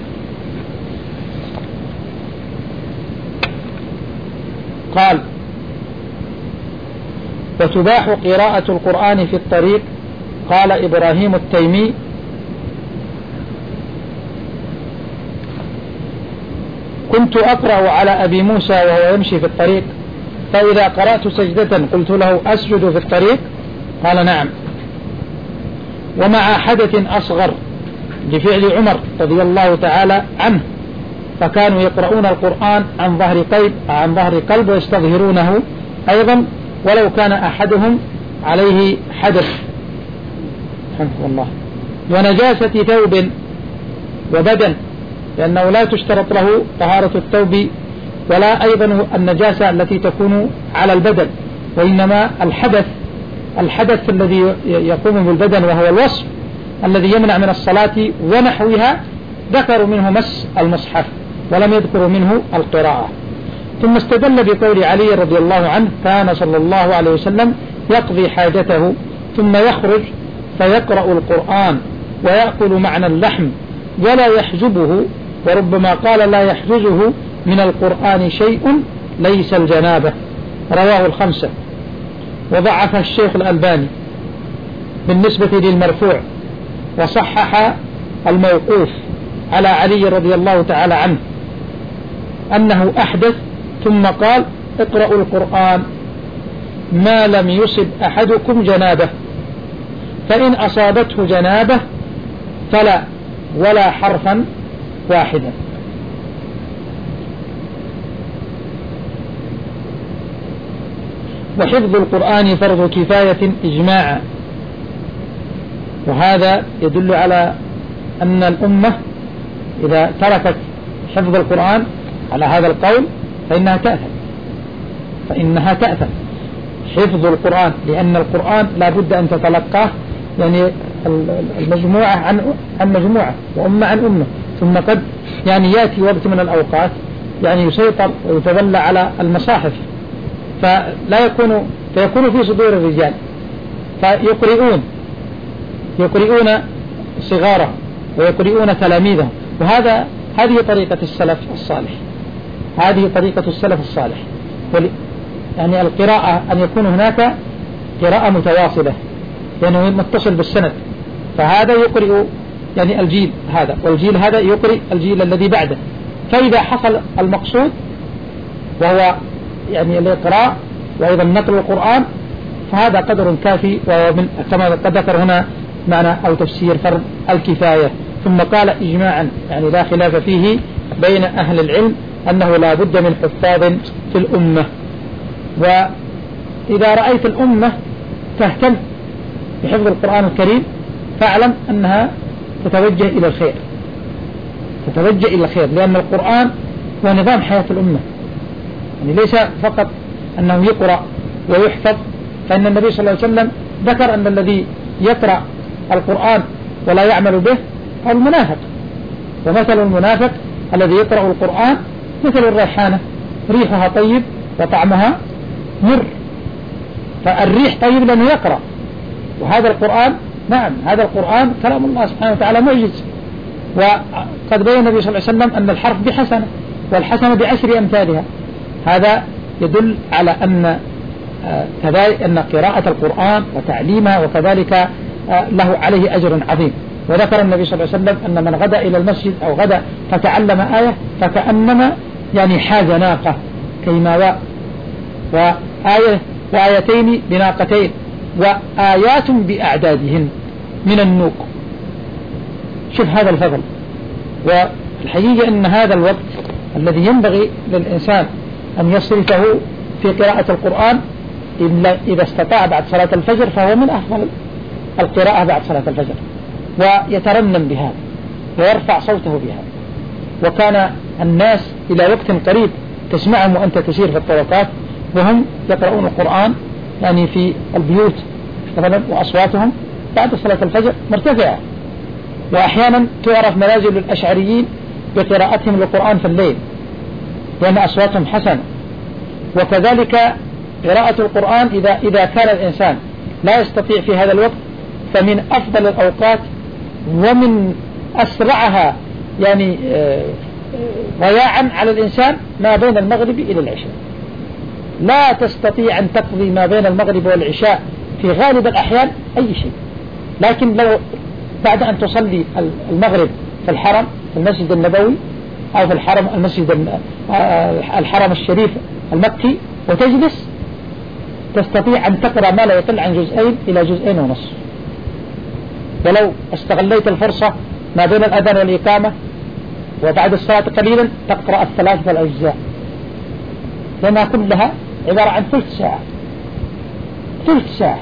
قال وتباح قراءة القرآن في الطريق. قال إبراهيم التيمي كنت أقرأ على أبي موسى وهو يمشي في الطريق، فإذا قرأت سجدة قلت له أسجد في الطريق؟ قال نعم. ومع حدث أصغر لفعل عمر رضي الله تعالى عنه، فكانوا يقرؤون القرآن عن ظهر قلب عن ظهر قلب ويستظهرونه أيضا ولو كان أحدهم عليه حدث، رحمه الله، ونجاسة ثوب وبدن، لأنه لا تشترط له طهارة الثوب ولا أيضا النجاسة التي تكون على البدن، وإنما الحدث الحدث الذي يقوم بالبدن وهو الوصف الذي يمنع من الصلاة ونحوها، ذكروا منه مس المصحف ولم يذكروا منه القراءة. ثم استدل بقول علي رضي الله عنه كان صلى الله عليه وسلم يقضي حاجته ثم يخرج فيقرأ القرآن ويأكل معنى اللحم ولا يحجبه، وربما قال لا يحجزه من القرآن شيء ليس الجنابة. رواه الخمسة. وضعف الشيخ الألباني بالنسبة للمرفوع، وصحح الموقوف على علي رضي الله تعالى عنه أنه أحدث ثم قال اقرأوا القرآن ما لم يصب أحدكم جنابه، فإن أصابته جنابه فلا ولا حرفا واحدا. وحفظ القرآن فرض كفاية إجماعا، وهذا يدل على أن الأمة إذا تركت حفظ القرآن على هذا القول فإنها تأثم فإنها تأثم حفظ القرآن، لأن القرآن لا بد أن تتلقاه يعني المجموعة عن عن مجموعة وأمة عن أمة، ثم قد يعني يأتي وقت من الأوقات يعني يسيطر ويتولى على المصاحف، فلا يكون فيكون في صدور الرجال فيقرؤون يقرؤون صغارهم ويقرؤون تلاميذهم، وهذا هذه طريقة السلف الصالح هذه طريقة السلف الصالح يعني القراءة أن يكون هناك قراءة متواصلة لأنه متصل بالسند، فهذا يقرئ يعني الجيل هذا، والجيل هذا يقرئ الجيل الذي بعده. فإذا حصل المقصود وهو يعني الإقراء وأيضا نقل القرآن فهذا قدر كافي، وهو من كما قد ذكر هنا معنى أو تفسير فرض الكفاية. ثم قال إجماعا يعني لا خلاف فيه بين أهل العلم أنه لا بد من حفاظ في الأمة. وإذا رأيت الأمة تهتم بحفظ القرآن الكريم فاعلم أنها تتوجه إلى الخير، تتوجه إلى الخير، لأن القرآن هو نظام حياة الأمة، يعني ليس فقط أنه يقرأ ويحفظ. فإن النبي صلى الله عليه وسلم ذكر أن الذي يقرأ القرآن ولا يعمل به هو المنافق، ومثل المنافق الذي يقرأ القرآن مثل الريحانة ريحها طيب وطعمها مر. فالريح طيب لأنه يقرأ، وهذا القرآن نعم هذا القرآن كلام الله سبحانه وتعالى معجز. وقد بين النبي صلى الله عليه وسلم أن الحرف بحسنة والحسنة بعشر أمثالها. هذا يدل على أن كذلك أن قراءة القرآن وتعليمها وكذلك له عليه أجر عظيم. وذكر النبي صلى الله عليه وسلم أن من غدا إلى المسجد أو غدا فتعلم آية فكأنما يعني حاز ناقة كيماواء، وآية وآيتين بناقتين وآيات بأعدادهن من النوق. شوف هذا الفضل. والحقيقة أن هذا الوقت الذي ينبغي للإنسان أن يصرفه في قراءة القرآن إذا استطاع بعد صلاة الفجر فهو من أفضل القراءة بعد صلاة الفجر، ويترنم بها ويرفع صوته بها. وكان الناس إلى وقت قريب تسمعهم وأنت تسير في الطرقات وهم يقرؤون القرآن يعني في البيوت مثلا، وأصواتهم بعد صلاة الفجر مرتفعة. وأحيانا تعرف منازل الأشعريين بقراءتهم للقرآن في الليل لأن أصواتهم حسنة. وكذلك قراءة القرآن إذا إذا كان الإنسان لا يستطيع في هذا الوقت فمن أفضل الأوقات ومن أسرعها يعني ضياعا على الإنسان ما بين المغرب إلى العشاء. لا تستطيع أن تقضي ما بين المغرب والعشاء في غالب الأحيان أي شيء، لكن لو بعد أن تصلي المغرب في الحرم في المسجد النبوي أو في الحرم المسجد الحرم الشريف المكي وتجلس تستطيع أن تقرأ ما لا يقل عن جزئين إلى جزئين ونصف. ولو استغليت الفرصة ما بين الأذان والإقامة وبعد الصلاة قليلا تقرأ الثلاثة الأجزاء، لأنها كلها عبارة عن ثلث ساعة ثلث ساعة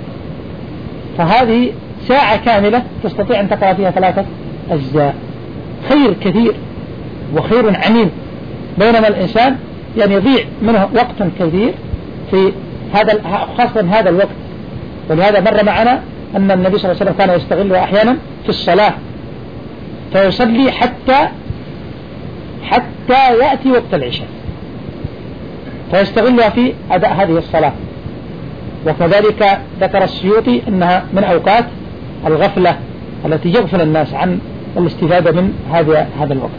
فهذه ساعة كاملة تستطيع أن تقرأ فيها ثلاثة أجزاء. خير كثير وخير عميم، بينما الإنسان يعني يضيع منه وقت كثير في هذا خاصة هذا الوقت. ولهذا مر معنا أن النبي صلى الله عليه وسلم كان يستغله أحيانا في الصلاة فيصلي حتى حتى يأتي وقت العشاء فيستغلها في أداء هذه الصلاة. وكذلك ذكر السيوطي أنها من أوقات الغفلة التي يغفل الناس عن الاستفادة من هذا هذا الوقت.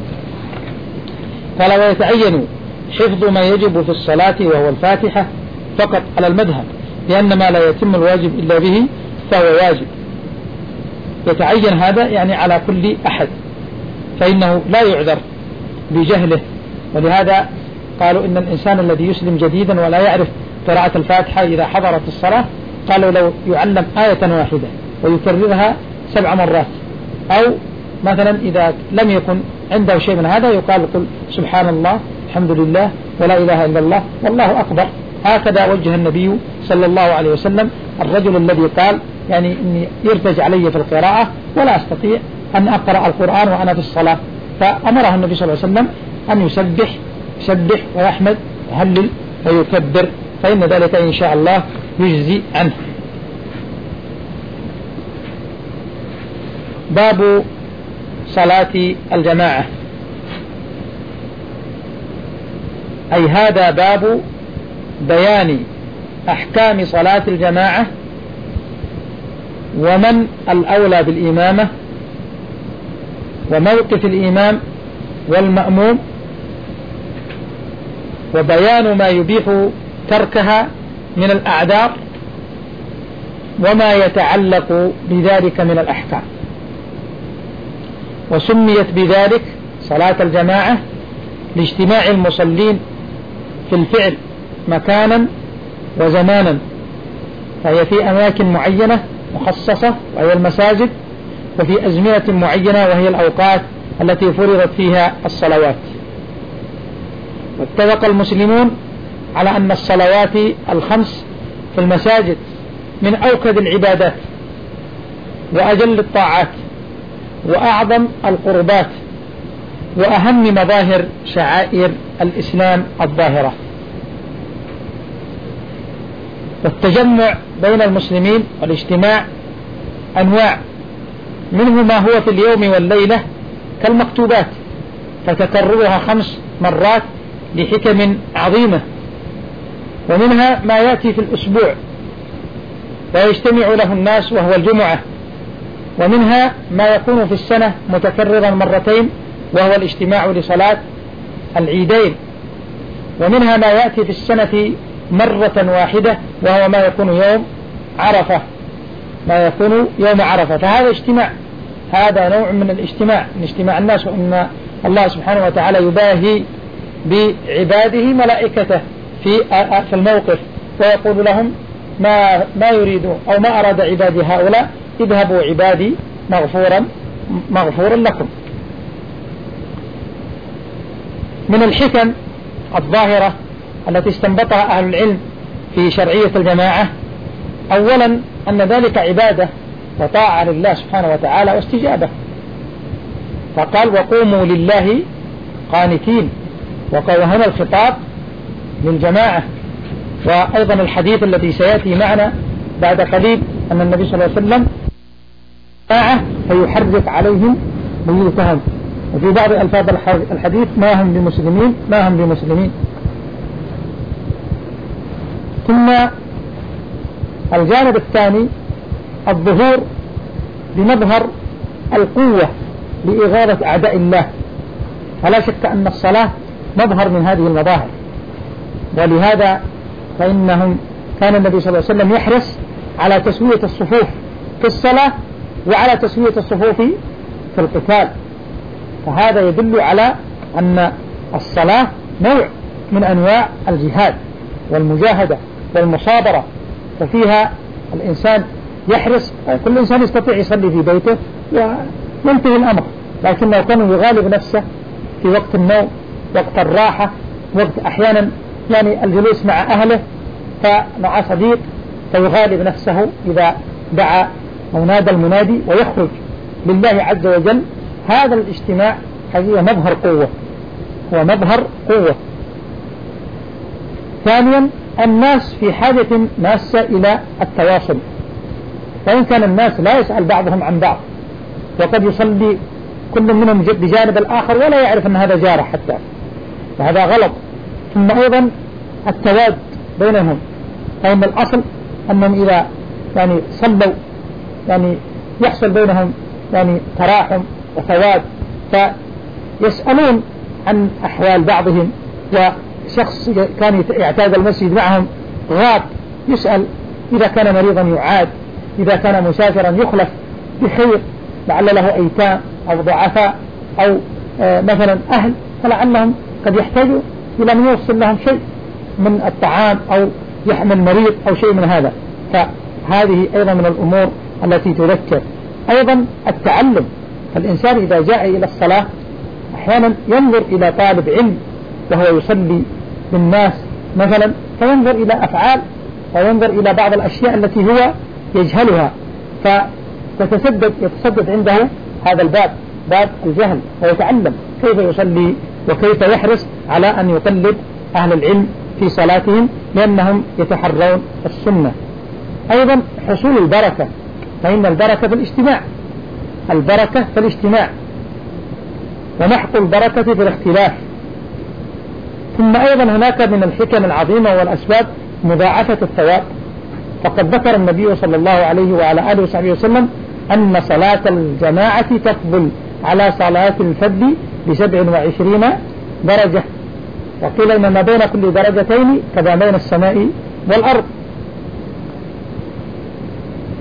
قال ويتعين حفظ ما يجب في الصلاة وهو الفاتحة فقط على المذهب، لأن ما لا يتم الواجب إلا به فهو واجب. يتعين هذا يعني على كل أحد، فإنه لا يعذر بجهله. ولهذا قالوا إن الإنسان الذي يسلم جديدا ولا يعرف قراءة الفاتحة إذا حضرت الصلاة قالوا لو يعلم آية واحدة ويكررها سبع مرات، أو مثلا إذا لم يكن عنده شيء من هذا يقال قل سبحان الله الحمد لله ولا إله إلا الله والله أكبر. هكذا وجه النبي صلى الله عليه وسلم الرجل الذي قال يعني إني يرتج علي في القراءة ولا أستطيع أن أقرأ القرآن وأنا في الصلاة، فأمره النبي صلى الله عليه وسلم أن يسبح يسبح ويحمد ويهلل ويكبر، فإن ذلك إن شاء الله يجزي عنه. باب صلاة الجماعة، أي هذا باب بيان أحكام صلاة الجماعة ومن الأولى بالإمامة وموقف الإمام والمأموم، وبيان ما يبيح تركها من الأعذار وما يتعلق بذلك من الأحكام. وسميت بذلك صلاة الجماعة لاجتماع المصلين في الفعل مكانا وزمانا، فهي في أماكن معينة مخصصة وهي المساجد، وفي أزمنة معينة وهي الأوقات التي فرضت فيها الصلوات. واتفق المسلمون على أن الصلوات الخمس في المساجد من أوكد العبادات وأجل الطاعات وأعظم القربات وأهم مظاهر شعائر الإسلام الظاهرة. والتجمع بين المسلمين والاجتماع أنواع، منه ما هو في اليوم والليلة كالمكتوبات فتكررها خمس مرات لحكم عظيمة، ومنها ما يأتي في الأسبوع ويجتمع له الناس وهو الجمعة، ومنها ما يكون في السنة متكررا مرتين وهو الاجتماع لصلاة العيدين، ومنها ما يأتي في السنة مرة واحدة وهو ما يكون يوم عرفة ما يكون يوم عرفة. فهذا اجتماع، هذا نوع من الاجتماع، من اجتماع الناس، وإن الله سبحانه وتعالى يباهي بعباده ملائكته في في الموقف ويقول لهم ما ما يريدون أو ما أراد عبادي هؤلاء، اذهبوا عبادي مغفورا مغفورا لكم. من الحكم الظاهرة التي استنبطها أهل العلم في شرعية الجماعة، أولا أن ذلك عبادة وطاعة لله سبحانه وتعالى واستجابة، فقال وقوموا لله قانتين، وهنا الخطاب للجماعة. وأيضا الحديث الذي سيأتي معنا بعد قليل أن النبي صلى الله عليه وسلم جماعة فيحرك عليهم بيوتهم، وفي بعض ألفاظ الحديث ما هم بمسلمين ما هم بمسلمين. ثم الجانب الثاني الظهور بمظهر القوة لإغاظة أعداء الله، فلا شك أن الصلاة مظهر من هذه المظاهر، ولهذا فإنهم كان النبي صلى الله عليه وسلم يحرص على تسوية الصفوف في الصلاة وعلى تسوية الصفوف في القتال، فهذا يدل على أن الصلاة نوع من أنواع الجهاد والمجاهدة والمصابرة، ففيها الإنسان يحرص، كل إنسان يستطيع يصلي في بيته وينتهي الأمر، لكنه كان يغالب نفسه في وقت النوم، وقت الراحة، وقت أحيانا يعني الجلوس مع أهله فمع صديق، فيغالب نفسه إذا دعا أو نادى المنادي ويخرج لله عز وجل. هذا الاجتماع حقيقة مظهر قوة، هو مظهر قوة. ثانيا الناس في حاجة ماسة إلى التواصل، وإن كان الناس لا يسأل بعضهم عن بعض، وقد يصلي كل منهم بجانب الآخر ولا يعرف أن هذا جاره حتى، وهذا غلط. ثم أيضا التواد بينهم، فإن الأصل أنهم إذا يعني صلوا يعني يحصل بينهم يعني تراحم وتواد، فيسألون عن أحوال بعضهم، وشخص كان يعتاد المسجد معهم غاب يسأل، إذا كان مريضا يعاد، إذا كان مسافرا يخلف بخير، لعل له أيتام أو ضعفاء أو آه مثلا أهل، فلعلهم قد يحتاجوا إلى أن يوصل لهم شيء من الطعام أو يحمل مريض أو شيء من هذا، فهذه أيضا من الأمور التي تذكر. أيضا التعلم، فالإنسان إذا جاء إلى الصلاة أحيانا ينظر إلى طالب علم وهو يصلي بالناس مثلا، فينظر إلى أفعال وينظر إلى بعض الأشياء التي هو يجهلها، فتتسدد يتسدد عنده هذا الباب، باب الجهل، ويتعلم كيف يصلي وكيف يحرص على أن يقلد أهل العلم في صلاتهم، لأنهم يتحرون السنة. أيضا حصول البركة، فإن البركة في الاجتماع، البركة في الاجتماع، ومحق البركة في الاختلاف. ثم أيضا هناك من الحكم العظيمة والأسباب مضاعفة الثواب، فقد ذكر النبي صلى الله عليه وعلى آله وصحبه وسلم أن صلاة الجماعة تفضل على صلاة الفرد بسبع وعشرين درجة، وقيل إن ما بين كل درجتين كما بين السماء والأرض.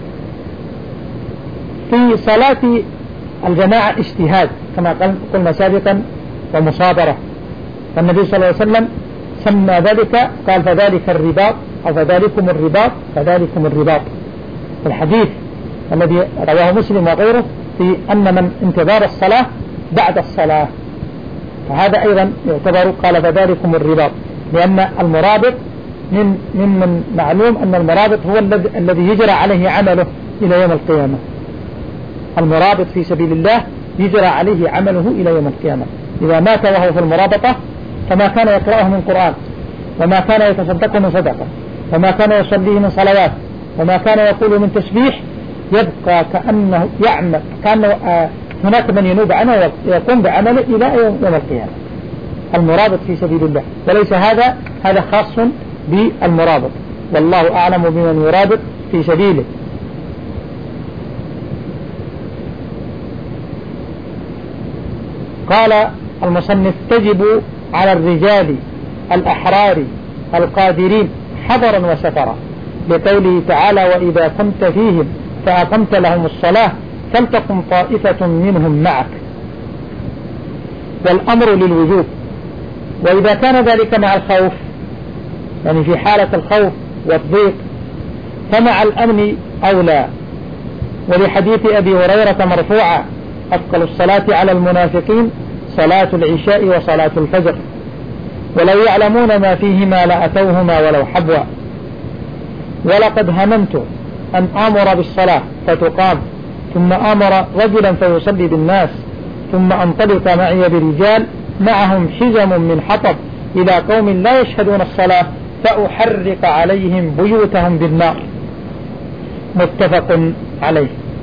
في صلاة الجماعة اجتهاد كما قلنا سابقا ومصابرة، فالنبي صلى الله عليه وسلم سمى ذلك، قال فذلك الرباط أو فذلكم الرباط فذلكم الرباط. الحديث الذي رواه مسلم وغيره في أن من انتظار الصلاة بعد الصلاة، فهذا أيضا يعتبر قال فذلكم الرباط، لأن المرابط من من من معلوم أن المرابط هو الذي يجرى عليه عمله إلى يوم القيامة. المرابط في سبيل الله يجرى عليه عمله إلى يوم القيامة. إذا مات وهو في المرابطة فما كان يقرأه من قرآن، وما كان يتصدق من صدقة، وما كان يصليه من صلوات، وما كان يقول من تسبيح، يبقى كأنه يعمل كأنه آه هناك من ينوب عنه ويقوم بعمله إلى يوم القيامة. المرابط في سبيل الله، وليس هذا هذا خاص بالمرابط، والله أعلم بمن يرابط في سبيله. قال المصنف تجب على الرجال الأحرار القادرين حضرا وسفرا، لقوله تعالى وإذا كنت فيهم فأقمت لهم الصلاة فلتقم طائفة منهم معك، والأمر للوجوب. وإذا كان ذلك مع الخوف، يعني في حالة الخوف والضيق، فمع الأمن أولى، ولحديث أبي هريرة مرفوعا أثقل الصلاة على المنافقين صلاة العشاء وصلاة الفجر، ولو يعلمون ما فيهما لأتوهما ولو حبوا. ولقد هممت أن آمر بالصلاة فتقام، ثم آمر رجلا فيصلي بالناس، ثم أنطلق معي برجال معهم حزم من حطب إلى قوم لا يشهدون الصلاة فأحرق عليهم بيوتهم بالنار. متفق عليه.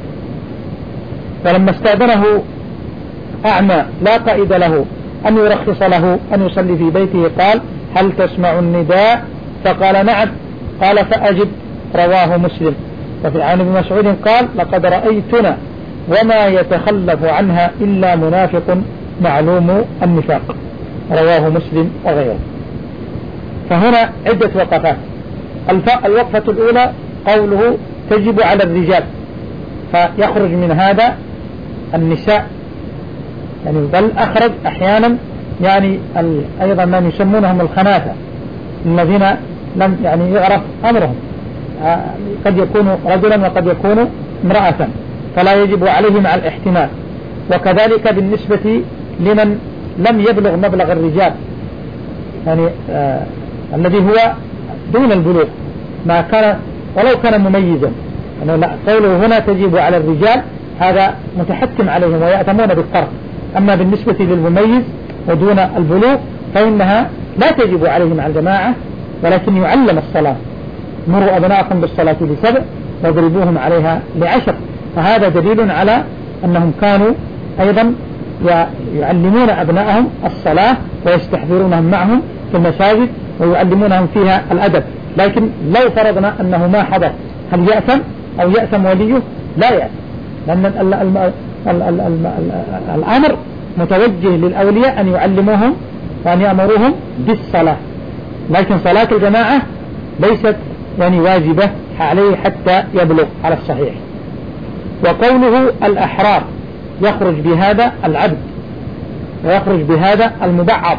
فلما استأذنه أعمى لا قائد له أن يرخص له أن يصلي في بيته قال هل تسمع النداء؟ فقال نعم. قال فأجب. رواه مسلم. وفي عن ابن مسعود قال لقد رأيتنا وما يتخلف عنها إلا منافق معلوم النفاق. رواه مسلم وغيره. فهنا عدة وقفات. الوقفة الأولى قوله تجب على الرجال، فيخرج من هذا النساء، يعني بل أخرج أحيانا يعني أيضا من يسمونهم الخناثة الذين لم يعني يعرف أمرهم، قد يكون رجلا وقد يكون امرأة، فلا يجب عليه مع الاحتمال. وكذلك بالنسبة لمن لم يبلغ مبلغ الرجال، يعني آه الذي هو دون البلوغ، ما كان ولو كان مميزا، يعني لا قوله هنا تجب على الرجال هذا متحكم عليهم ويأتمون بالطرف. أما بالنسبة للمميز ودون البلوغ فإنها لا تجب عليهم على الجماعة، ولكن يعلم الصلاة. مروا أبناءكم بالصلاة لسبع واضربوهم عليها لعشر. فهذا دليل على أنهم كانوا أيضا يعلمون أبنائهم الصلاة ويستحضرونهم معهم في المساجد ويعلمونهم فيها الأدب. لكن لو فرضنا أنه ما حضر هل يأثم أو يأثم وليه؟ لا يأثم، لأن ال ال ال ال ال الأمر متوجه للأولياء أن يعلموهم وأن يأمروهم بالصلاة، لكن صلاة الجماعة ليست يعني واجبة عليه حتى يبلغ على الصحيح. وقوله الأحرار يخرج بهذا العبد ويخرج بهذا المبعض،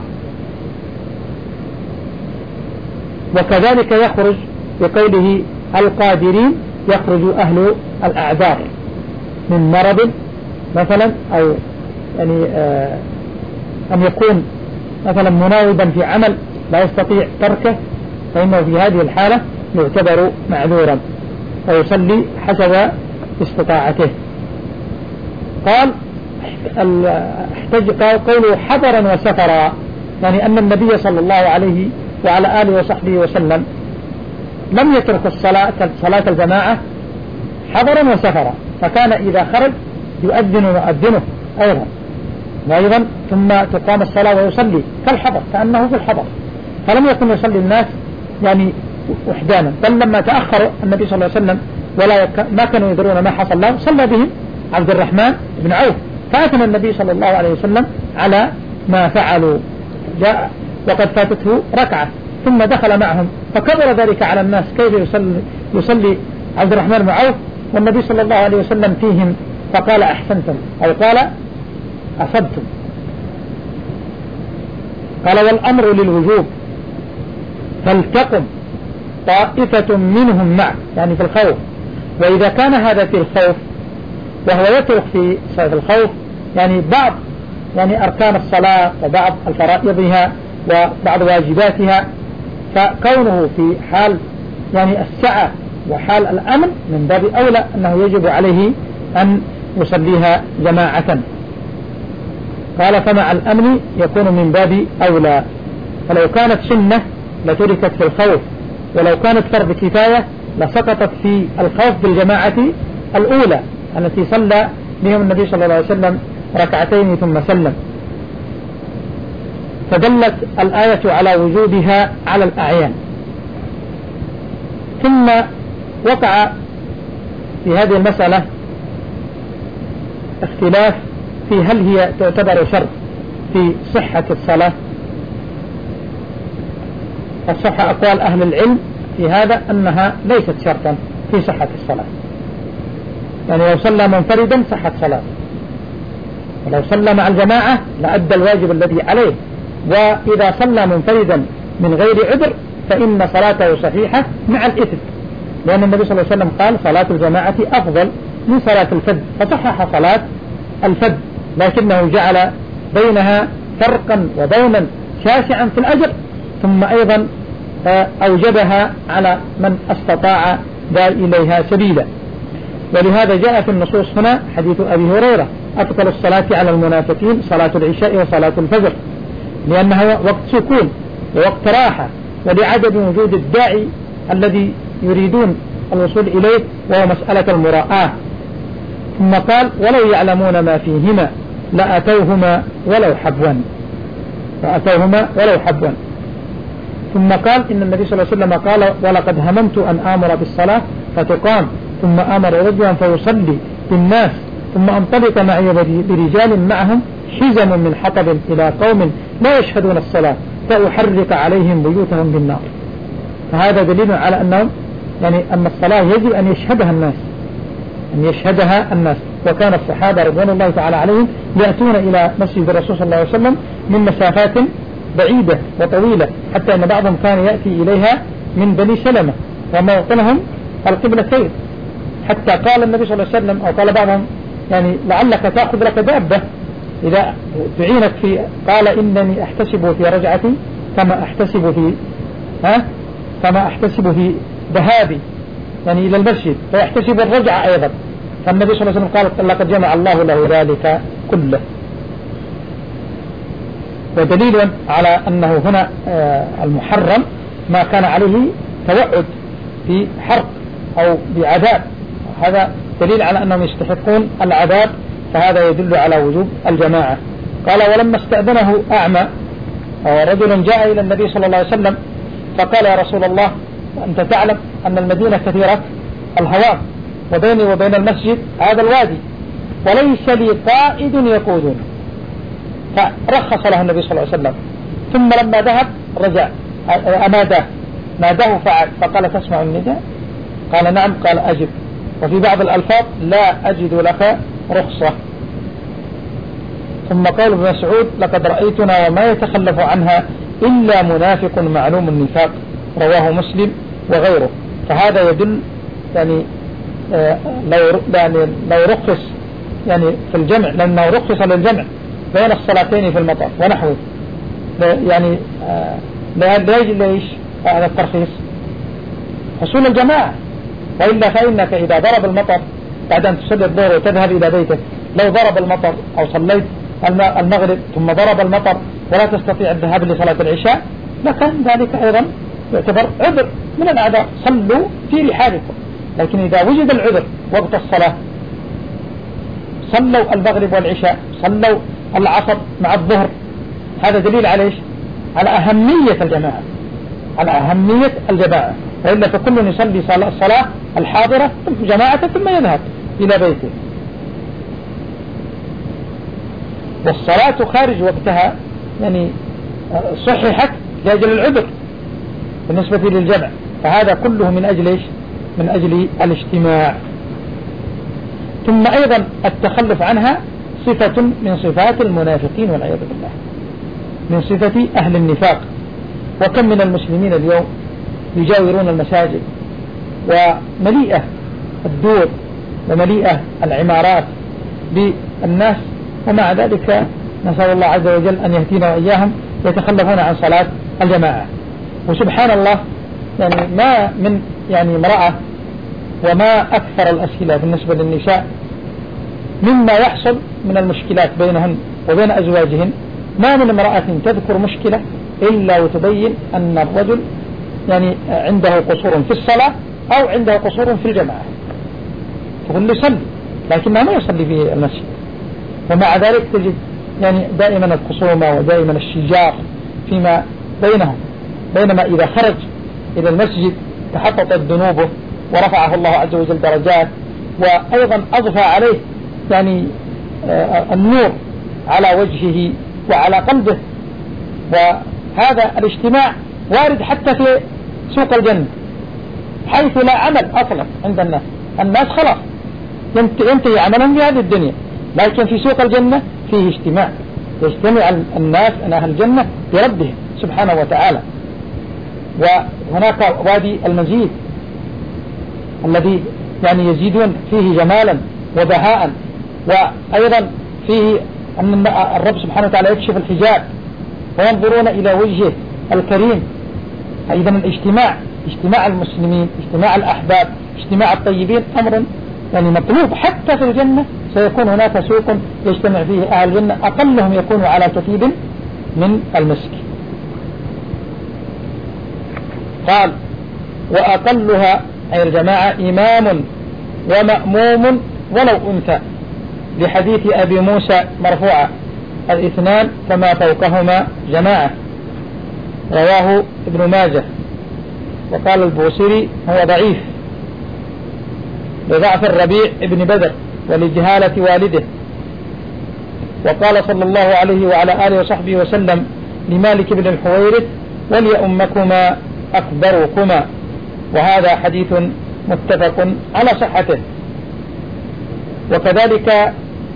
وكذلك يخرج بقوله القادرين يخرج أهل الأعذار من مرض مثلا، أو يعني آه أن يكون مثلا مناوبا في عمل لا يستطيع تركه، فإنه في هذه الحالة يعتبر معذورا ويصلي حسب استطاعته. قال احتج قوله حضرا وسفرا، يعني أن النبي صلى الله عليه وعلى آله وصحبه وسلم لم يترك الصلاة صلاة الجماعة حضرا وسفرا، فكان إذا خرج يؤذن ويؤذنه أيضا وأيضا ثم تقام الصلاة ويصلي كالحضر كأنه في الحضر، فلم يكن يصلي الناس يعني وحدانا. بل لما تأخر النبي صلى الله عليه وسلم ولا يك... ما كانوا يدرون ما حصل له صلى بهم عبد الرحمن بن عوف، فأثنى النبي صلى الله عليه وسلم على ما فعلوا، جاء وقد فاتته ركعة ثم دخل معهم فكبر ذلك على الناس كيف يصلي, يصلي عبد الرحمن بن عوف والنبي صلى الله عليه وسلم فيهم فقال أحسنتم أو قال أصبتم. قال والأمر للوجوب فلتقم طائفة منهم معك، يعني في الخوف. وإذا كان هذا في الخوف وهو يترك في صلاة الخوف يعني بعض يعني أركان الصلاة وبعض الفرائضها وبعض واجباتها، فكونه في حال يعني السعة وحال الأمن من باب أولى أنه يجب عليه أن يصليها جماعة. قال فمع الأمن يكون من باب أولى. فلو كانت سنة لتركت في الخوف، ولو كانت فرض كفاية لسقطت في الخوف بالجماعة الأولى التي صلى بهم النبي صلى الله عليه وسلم ركعتين ثم سلم. فدلت الآية على وجوبها على الأعيان. ثم وقع في هذه المسألة اختلاف في هل هي تعتبر شرط في صحة الصلاة. فصح أقوال أهل العلم في هذا أنها ليست شرطا في صحة الصلاة، يعني لو صلى منفردا صحت صلاة، ولو صلى مع الجماعة لأدى الواجب الذي عليه. وإذا صلى منفردا من غير عذر فإن صلاته صحيحة مع الإثم، لأن النبي صلى الله عليه وسلم قال صلاة الجماعة أفضل من صلاة الفذ، فصحح صلاة الفذ، لكنه جعل بينها فرقا وبونا شاسعا في الأجر، ثم أيضا أوجبها على من استطاع ذا إليها سبيلا. ولهذا جاء في النصوص هنا حديث أبي هريرة أثقل الصلاة على المنافقين صلاة العشاء وصلاة الفجر، لأنها وقت سكون ووقت راحة، ولعدم وجود الداعي الذي يريدون الوصول إليه وهو مسألة المراءة. ثم قال ولو يعلمون ما فيهما لأتوهما ولو حبوا، لأتوهما ولو حبوا. ثم قال إن النبي صلى الله عليه وسلم قال ولقد هممت أن آمر بالصلاة فتقام، ثم آمر رجلا فيصلي بالناس، ثم انطلق معي برجال معهم حزم من حطب إلى قوم لا يشهدون الصلاة فأحرق عليهم بيوتهم بالنار. فهذا دليل على أنهم يعني أن الصلاة يجب أن يشهدها الناس، أن يشهدها الناس. وكان الصحابة رضوان الله تعالى عليهم يأتون إلى مسجد الرسول صلى الله عليه وسلم من مسافات بعيدة وطويلة، حتى أن بعضهم كان يأتي إليها من بني سلمة وموطنهم القبلتين، حتى قال النبي صلى الله عليه وسلم أو قال بعضهم يعني لعلك تأخذ لك دابة إذا تعينك في، قال إنني أحتسب في رجعتي كما أحتسب في ها كما أحتسب في ذهابي يعني إلى المسجد، فيحتسب الرجعة أيضا. فالنبي صلى الله عليه وسلم قال لقد جمع الله له ذلك كله. ودليل على أنه هنا المحرم ما كان عليه توعد في حرق أو بعذاب، هذا دليل على أنهم يستحقون العذاب، فهذا يدل على وجوب الجماعة. قال ولما استأذنه أعمى رجل جاء إلى النبي صلى الله عليه وسلم فقال يا رسول الله أنت تعلم أن المدينة كثيرة الهوام وبيني وبين المسجد هذا الوادي وليس لي قائد يقودني، فرخص له النبي صلى الله عليه وسلم. ثم لما ذهب رجع أناداه ناداه فعل فقال تسمع النداء؟ قال نعم. قال أجب. وفي بعض الألفاظ لا أجد لك رخصة. ثم قال ابن مسعود لقد رأيتنا وما يتخلف عنها إلا منافق معلوم النفاق، رواه مسلم وغيره. فهذا يدل يعني آه لو يعني لو رخص يعني في الجمع، لأنه رخص للجمع بين الصلاتين في المطر ونحوه، يعني آه لأجل ليش هذا الترخيص؟ حصول الجماعة. وإلا فإنك إذا ضرب المطر بعد أن تصلي الظهر وتذهب إلى بيتك، لو ضرب المطر أو صليت المغرب ثم ضرب المطر ولا تستطيع الذهاب لصلاة العشاء لكان ذلك أيضا يعتبر عذر من الأعذار، صلوا في رحالكم. لكن إذا وجد العذر وقت الصلاة صلوا المغرب والعشاء، صلوا العصر مع الظهر، هذا دليل على إيش؟ على أهمية الجماعة، على أهمية الجماعة. وإلا فكل يصلي الصلاة الحاضرة في جماعة ثم يذهب إلى بيته. والصلاة خارج وقتها يعني صححت لأجل العذر بالنسبة للجمع، فهذا كله من أجل إيش؟ من أجل الاجتماع. ثم أيضا التخلف عنها صفة من صفات المنافقين والعياذ بالله، من صفة أهل النفاق. وكم من المسلمين اليوم يجاورون المساجد ومليئة الدور ومليئة العمارات بالناس، ومع ذلك نسأل الله عز وجل أن يهدينا وإياهم يتخلفون عن صلاة الجماعة. وسبحان الله، يعني ما من يعني امرأة، وما أكثر الأسئلة بالنسبة للنساء مما يحصل من المشكلات بينهن وبين أزواجهن. ما من امرأة تذكر مشكلة إلا وتبين أن الرجل يعني عنده قصور في الصلاة أو عنده قصور في الجماعة، تقول لي صلي، لكنه ما يصلي في المسجد. ومع ذلك تجد يعني دائما الخصومة ودائما الشجار فيما بينهم، بينما إذا خرج إلى المسجد تحطت ذنوبه ورفعه الله عز وجل درجات، وأيضا أضفى عليه يعني النور على وجهه وعلى قلبه. وهذا الاجتماع وارد حتى في سوق الجنة، حيث لا عمل أصلا عند الناس، الناس خلاص ينتهي عملهم في هذه الدنيا، لكن في سوق الجنة فيه اجتماع، يجتمع الناس من أهل الجنة بربهم سبحانه وتعالى. وهناك وادي المزيد الذي يعني يزيدون فيه جمالا وبهاء، وأيضا فيه أن الرب سبحانه وتعالى يكشف الحجاب وينظرون إلى وجهه الكريم. أيضا الاجتماع، اجتماع المسلمين، اجتماع الأحباب، اجتماع الطيبين أمر يعني مطلوب. حتى في الجنة سيكون هناك سوق يجتمع فيه أهل الجنة أقلهم يكون على كثيب من المسك. قال وأقلها أي الجماعة إمام ومأموم ولو أنثى، لحديث أبي موسى مرفوعة الاثنان فما فوقهما جماعة، رواه ابن ماجه. وقال البوصيري هو ضعيف لضعف الربيع ابن بدر ولجهالة والده. وقال صلى الله عليه وعلى آله وصحبه وسلم لمالك بن الحويرث وليؤمكما أكبركما، وهذا حديث متفق على صحته. وكذلك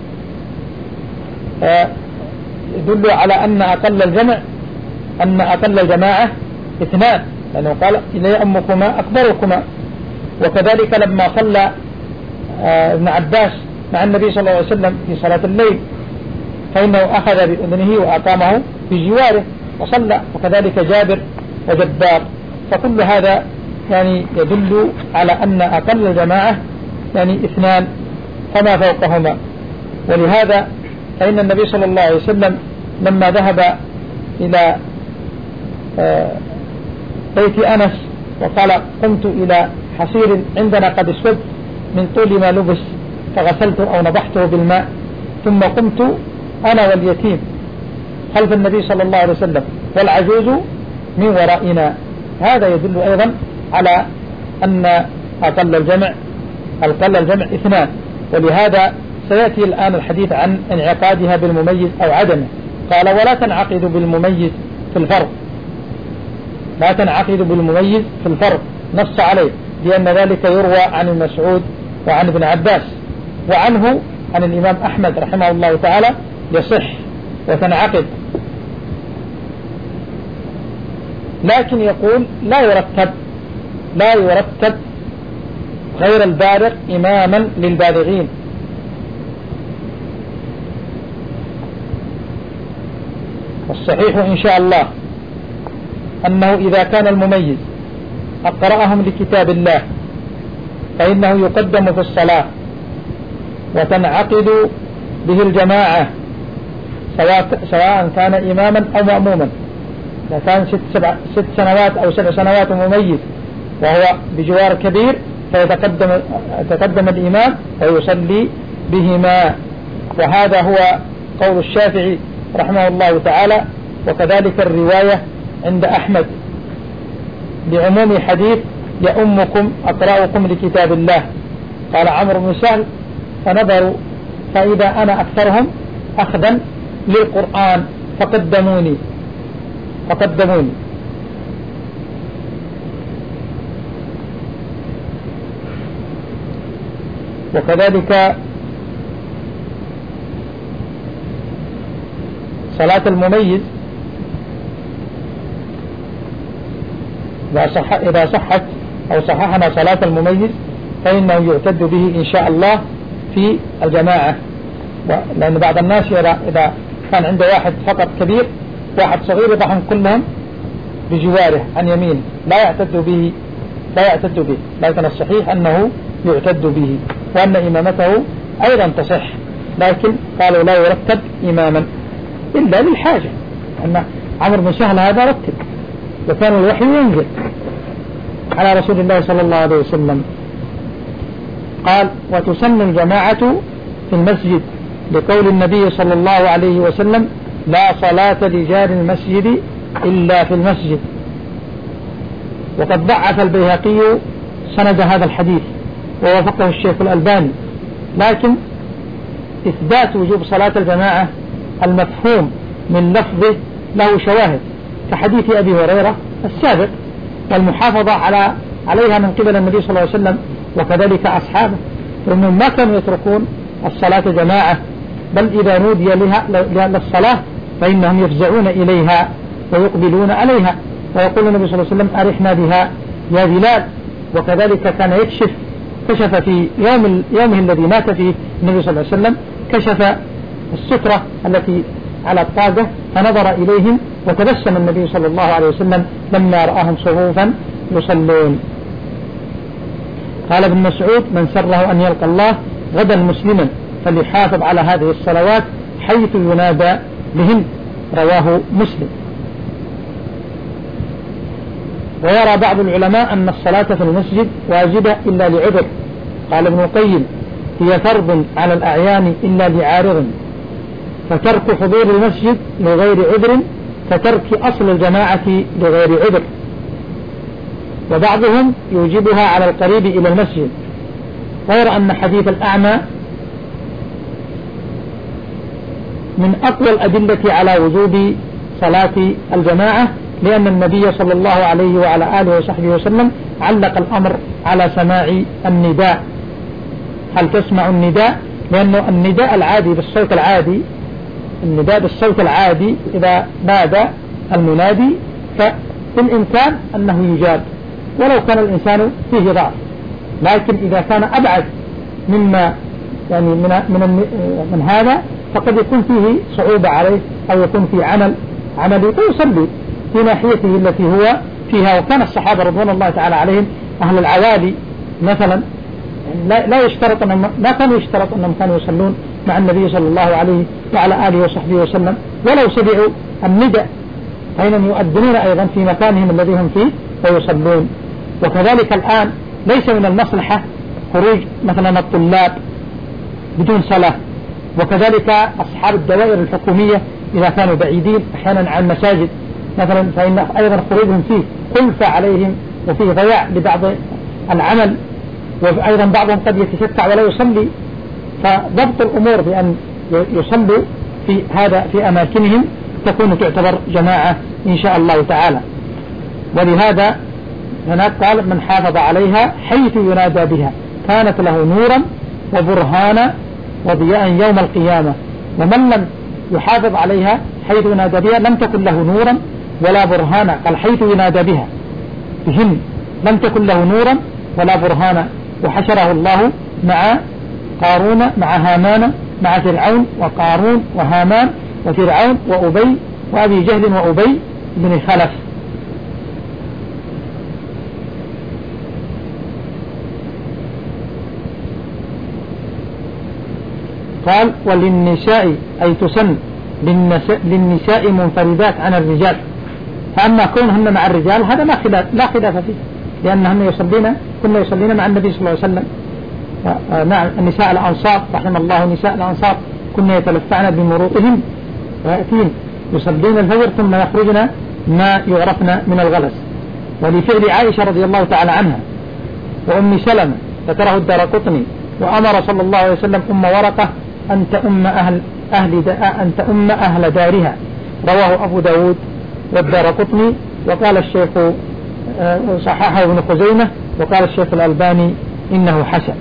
يدل على أن أقل الجمع أن أقل الجماعة اثنان، لأنه قال ليؤمكما أكبركما. وكذلك لما صلى ابن عباس مع النبي صلى الله عليه وسلم في صلاة الليل فإنه أخذ بأذنه وأقامه في جواره وصلى، وكذلك جابر وجبار. فكل هذا يعني يدل على أن أقل الجماعة يعني اثنان فما فوقهما. ولهذا فإن النبي صلى الله عليه وسلم لما ذهب إلى بيت أنس وقال قمت إلى حصير عندنا قد اسود من طول ما لبس فغسلته أو نضحته بالماء، ثم قمت أنا واليتيم خلف النبي صلى الله عليه وسلم والعجوز من ورائنا. هذا يدل أيضا على أن أقل الجمع أقل الجمع اثنان. ولهذا سيأتي الآن الحديث عن انعقادها بالمميز أو عدمه. قال ولا تنعقد بالمميز في الفرق، لا تنعقد بالمميز في الفرق، نص عليه، لأن ذلك يروى عن المسعود وعن ابن عباس، وعنه عن الإمام أحمد رحمه الله تعالى يصح وتنعقد. لكن يقول لا يرتب لا يرتب غير البالغ إماما للبالغين. والصحيح إن شاء الله أنه إذا كان المميز أقرأهم لكتاب الله فإنه يقدم في الصلاة وتنعقد به الجماعة، سواء كان إماما أو مأموما. إذا كان ست, سبع ست سنوات أو سبع سنوات مميز وهو بجوار كبير فيتقدم يتقدم الإمام ويصلي بهما. وهذا هو قول الشافعي رحمه الله تعالى، وكذلك الرواية عند أحمد بعموم حديث يأمكم أقرأكم لكتاب الله. قال عمرو بن سهل فنظروا فإذا أنا أكثرهم أخذا للقرآن فقدموني فقدموني وكذلك صلاة المميز إذا, صح إذا صحت أو صححنا صلاة المميز فإنه يعتد به إن شاء الله في الجماعة، لأن بعض الناس إذا كان عنده واحد فقط كبير واحد صغير يضعهم كلهم بجواره عن يمينه لا يعتد به لا يعتد به لكن الصحيح أنه يعتد به، وأن إمامته أيضا تصح، لكن قالوا لا يرتب إماما إلا للحاجة. أن عمرو بن سهل هذا رتب وكان الوحي ينزل على رسول الله صلى الله عليه وسلم. قال وتسن الجماعة في المسجد لقول النبي صلى الله عليه وسلم لا صلاة لجار المسجد إلا في المسجد. وقد ضعف البيهقي سند هذا الحديث ووافقه الشيخ الألباني، لكن إثبات وجوب صلاة الجماعة المفهوم من لفظه له شواهد كحديث أبي هريرة السابق والمحافظة على عليها من قبل النبي صلى الله عليه وسلم وكذلك أصحابه، لأنهم ما كانوا يتركون الصلاة جماعة، بل إذا نودي لها للصلاة فإنهم يفزعون إليها ويقبلون عليها، ويقول النبي صلى الله عليه وسلم أرحنا بها يا بلال. وكذلك كان يكشف كشف في يوم يومه الذي مات فيه النبي صلى الله عليه وسلم كشف السترة التي على الطاقة فنظر إليهم وتبسم النبي صلى الله عليه وسلم لما رآهم صفوفا يصلون. قال ابن مسعود من سره أن يلقى الله غدا مسلما فليحافظ على هذه الصلوات حيث ينادى بهن، رواه مسلم. ويرى بعض العلماء أن الصلاة في المسجد واجبة إلا لعذر، قال ابن القيم هي فرض على الأعيان إلا لعارض، فترك حضور المسجد لغير عذر فترك أصل الجماعة لغير عذر. وبعضهم يوجبها على القريب إلى المسجد، غير أن حديث الأعمى من أقوى الأدلة على وجوب صلاة الجماعة، لأن النبي صلى الله عليه وعلى آله وصحبه وسلم علق الأمر على سماع النداء. هل تسمع النداء؟ لأنه النداء العادي بالصوت العادي النداء بالصوت العادي إذا نادى المنادي فبالإمكان أنه يجاب ولو كان الإنسان فيه ضعف، لكن إذا كان أبعد مما يعني من, من, من هذا فقد يكون فيه صعوبة عليه أو يكون في عمل عملي فيصلي في ناحيته التي هو فيها. وكان الصحابة رضوان الله تعالى عليهم أهل العوالي مثلا لا, لا يشترط أنهم ما كانوا يشترط أنهم كانوا يصلون مع النبي صلى الله عليه وعلى آله وصحبه وسلم، ولو سمعوا النداء فإنهم يؤذنون أيضا في مكانهم الذي هم فيه ويصلون. وكذلك الآن ليس من المصلحة خروج مثلا الطلاب بدون صلاة، وكذلك أصحاب الدوائر الحكومية إذا كانوا بعيدين أحيانا عن المساجد مثلا فإن أيضا خروجهم فيه خلفة عليهم وفيه ضياع لبعض العمل، وأيضا بعضهم قد يتشتع ولا يصلي، فضبط الأمور بأن يصلوا في هذا في أماكنهم تكون تعتبر جماعة إن شاء الله تعالى. ولهذا هناك قال من حافظ عليها حيث ينادى بها كانت له نورا وبرهانا وضياء يوم القيامة، ومن لم يحافظ عليها حيث ينادى بها لم تكن له نورا ولا برهانا، قال حيث ينادى بها بهم لم تكن له نورا ولا برهانا. وحشره الله مع قارون مع هامان مع فرعون وقارون وهامان وفرعون وأبي وأبي جهل وأبي بن خلف. قال وللنساء أي تسن للنساء منفردات عن الرجال، فأما كونهن مع الرجال هذا ما خلاف لا خلاف فيه، لأنهن يصلين كنا يصلين مع النبي صلى الله عليه وسلم مع النساء الأنصار رحم الله نساء الأنصار كنا يتلفعن بمروطهم ويأتين يصلين الفجر ثم يخرجن ما يعرفن من الغلس. ولفعل عائشة رضي الله تعالى عنها وأم سلمة ذكره الدارقطني وأمر صلى الله عليه وسلم أم ورقة أن تؤم أهل, أهل, أن تؤم أهل دارها، رواه أبو داود والدارقطني. وقال الشيخ صححه ابن خزيمة وقال الشيخ الألباني إنه حسن.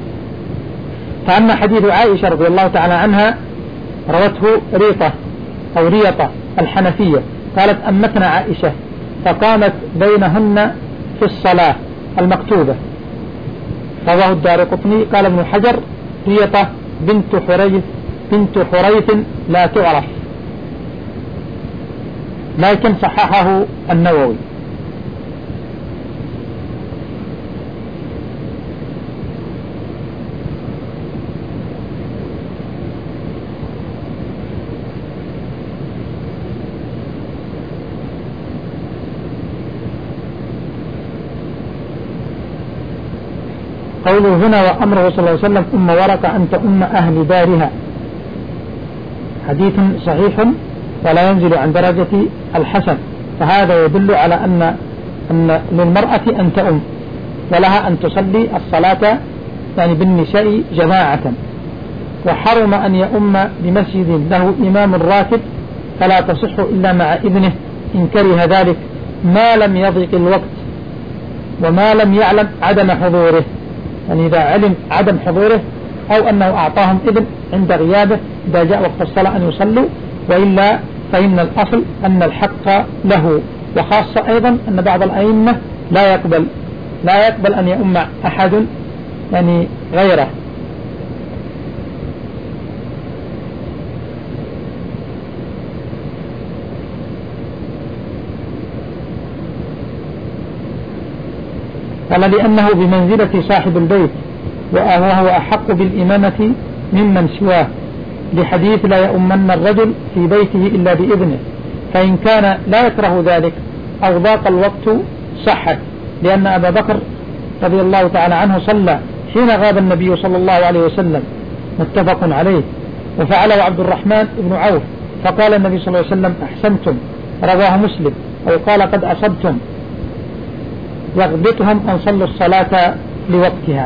فأما حديث عائشة رضي الله تعالى عنها روته ريطة أو ريطة الحنفية قالت أمتنا عائشة فقامت بينهن في الصلاة المكتوبة. رواه الدارقطني. قال ابن حجر ريطة بنت حريث بنت حريث لا تعرف، لكن صححه النووي. قوله هنا وأمره صلى الله عليه وسلم أم ورقة أنت أم أهل دارها، حديث صحيح ولا ينزل عن درجة الحسن، فهذا يدل على أن أن للمرأة أن تؤم ولها أن تصلي الصلاة يعني بالنساء جماعة، وحرم أن يؤم بمسجد له إمام راتب فلا تصح إلا مع إذنه إن كره ذلك ما لم يضيق الوقت وما لم يعلم عدم حضوره، يعني إذا علم عدم حضوره أو أنه أعطاهم إذن عند غيابه إذا جاء وقت الصلاة أن يصلوا، وإلا فإن الأصل أن الحق له. وخاصة أيضا أن بعض الأئمة لا يقبل لا يقبل أن يؤم أحد يعني غيره. قال لأنه بمنزلة صاحب البيت وهو أحق بالإمامة ممن سواه، لحديث لا يؤمن الرجل في بيته إلا بإذنه، فإن كان لا يكره ذلك أو ضاق الوقت صحت، لأن أبا بكر رضي الله تعالى عنه صلى حين غاب النبي صلى الله عليه وسلم متفق عليه، وفعله عبد الرحمن بن عوف فقال النبي صلى الله عليه وسلم أحسنتم، رواه مسلم، أو قال قد أصبتم، يغبطهم أن صلوا الصلاة لوقتها.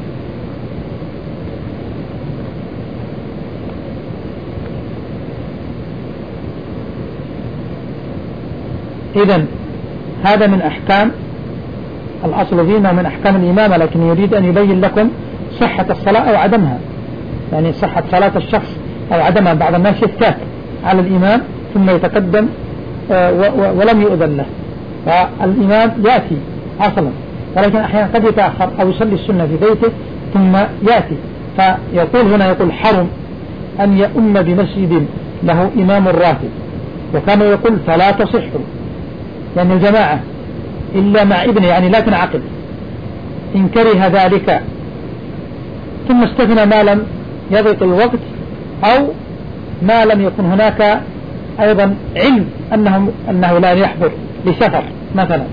إذن هذا من أحكام الأصل فينا من أحكام الإمامة، لكن يريد أن يبين لكم صحة الصلاة أو عدمها، يعني صحة صلاة الشخص أو عدمها. بعض الناس يفتات على الإمام ثم يتقدم ولم يؤذن له، فالإمام يأتي أصلا، ولكن أحيانا قد يتأخر أو يصلي السنة في بيته ثم يأتي، فيقول هنا يقول حرم أن يؤم بمسجد له إمام راتب، وكان يقول فلا تصح يعني الجماعة إلا مع ابنه، يعني لا تنعقد إن كره ذلك، ثم استثنى ما لم يضيق الوقت أو ما لم يكن هناك أيضا علم أنه, أنه لا يحضر لسفر مثلا.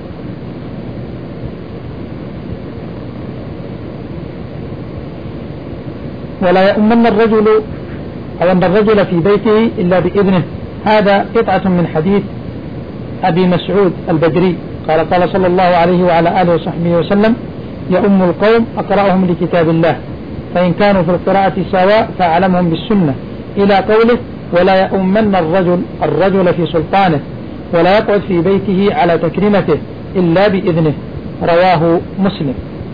ولا يؤمن الرجل أو أن الرجل في بيته إلا بإذنه، هذا قطعة من حديث أبي مسعود البدري قال قال صلى الله عليه وعلى آله وصحبه وسلم يؤم القوم أقرأهم لكتاب الله، فإن كانوا في القراءة سواء فأعلمهم بالسنة، إلى قوله ولا يؤمن الرجل الرجل في سلطانه ولا يقعد في بيته على تكريمته إلا بإذنه، رواه مسلم.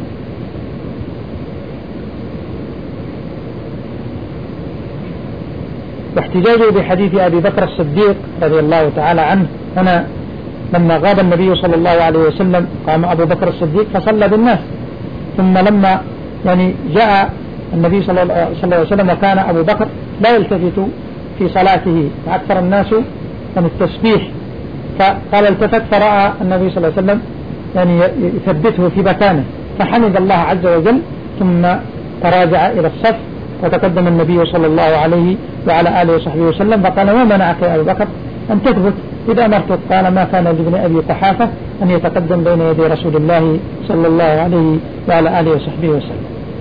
واحتجاجه بحديث أبي بكر الصديق رضي الله تعالى عنه، هنا لما غاب النبي صلى الله عليه وسلم قام أبو بكر الصديق فصلى بالناس، ثم لما يعني جاء النبي صلى الله عليه وسلم وكان أبو بكر لا يلتفت في صلاته فأكثر الناس من التسبيح، فقال التفت فرأى النبي صلى الله عليه وسلم يعني يثبته في مكانه فحمد الله عز وجل، ثم تراجع إلى الصف وتقدم النبي صلى الله عليه وعلى آله وصحبه وسلم فقال ما منعك يا أبو بكر أن تثبت إذا أمرتك؟ قال ما كان لابن أبي قحافة أن يتقدم بين يدي رسول الله صلى الله عليه وعلى آله وصحبه وسلم.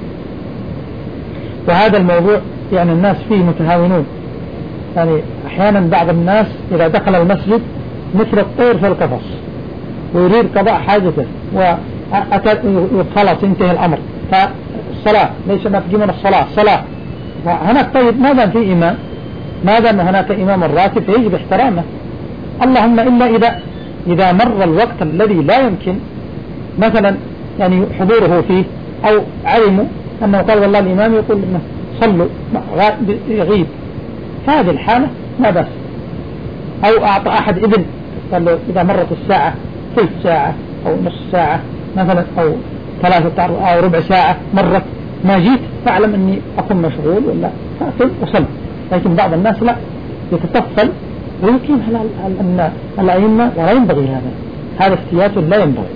وهذا الموضوع يعني الناس فيه متهاونون، يعني أحيانا بعض الناس إذا دخل المسجد مثل الطير في القفص ويريد قضاء حاجته وخلاص انتهى الأمر، فالصلاة ليس مفهوم من الصلاة صلاة هناك. طيب ما دام في إمام، ما دام هناك إمام الراتب فيجب احترامه، اللهم إلا إذا إذا مر الوقت الذي لا يمكن مثلا يعني حضوره فيه، أو علموا أنه قال والله الإمام يقول إنه صلوا يغيب، هذه الحالة لا بأس، أو أعطى أحد إذن قال له إذا مرت الساعة ثلث ساعة أو نصف ساعة مثلا أو ثلاثة أو ربع ساعة مرت ما جيت فاعلم أني أكون مشغول ولا فأكل وصل. لكن بعض الناس لا يتطفل ويمكن أن الأئمة ولا ينبغي هذا هذا افتيات لا ينبغي.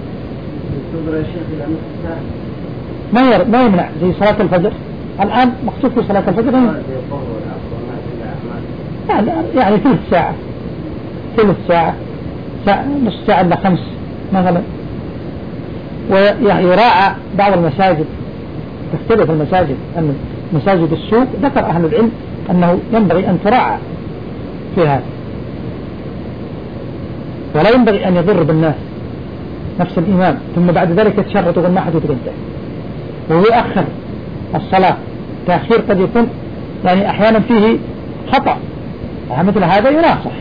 ما ير... ما يمنع زي صلاة الفجر الآن مخصوص في صلاة الفجر يعني يعني ثلث ساعة ثلث ساعة ساعة نص ساعة إلا خمس مثلا. ويراعى بعض المساجد تختلف المساجد أن مساجد السوق ذكر أهل العلم أنه ينبغي أن تراعى في هذا ولا ينبغي أن يضر بالناس نفس الإمام ثم بعد ذلك يتشرط ويقول ما حد يتقدم ويؤخر الصلاة. تأخير قد يكون يعني أحيانا فيه خطأ مثل هذا يناصح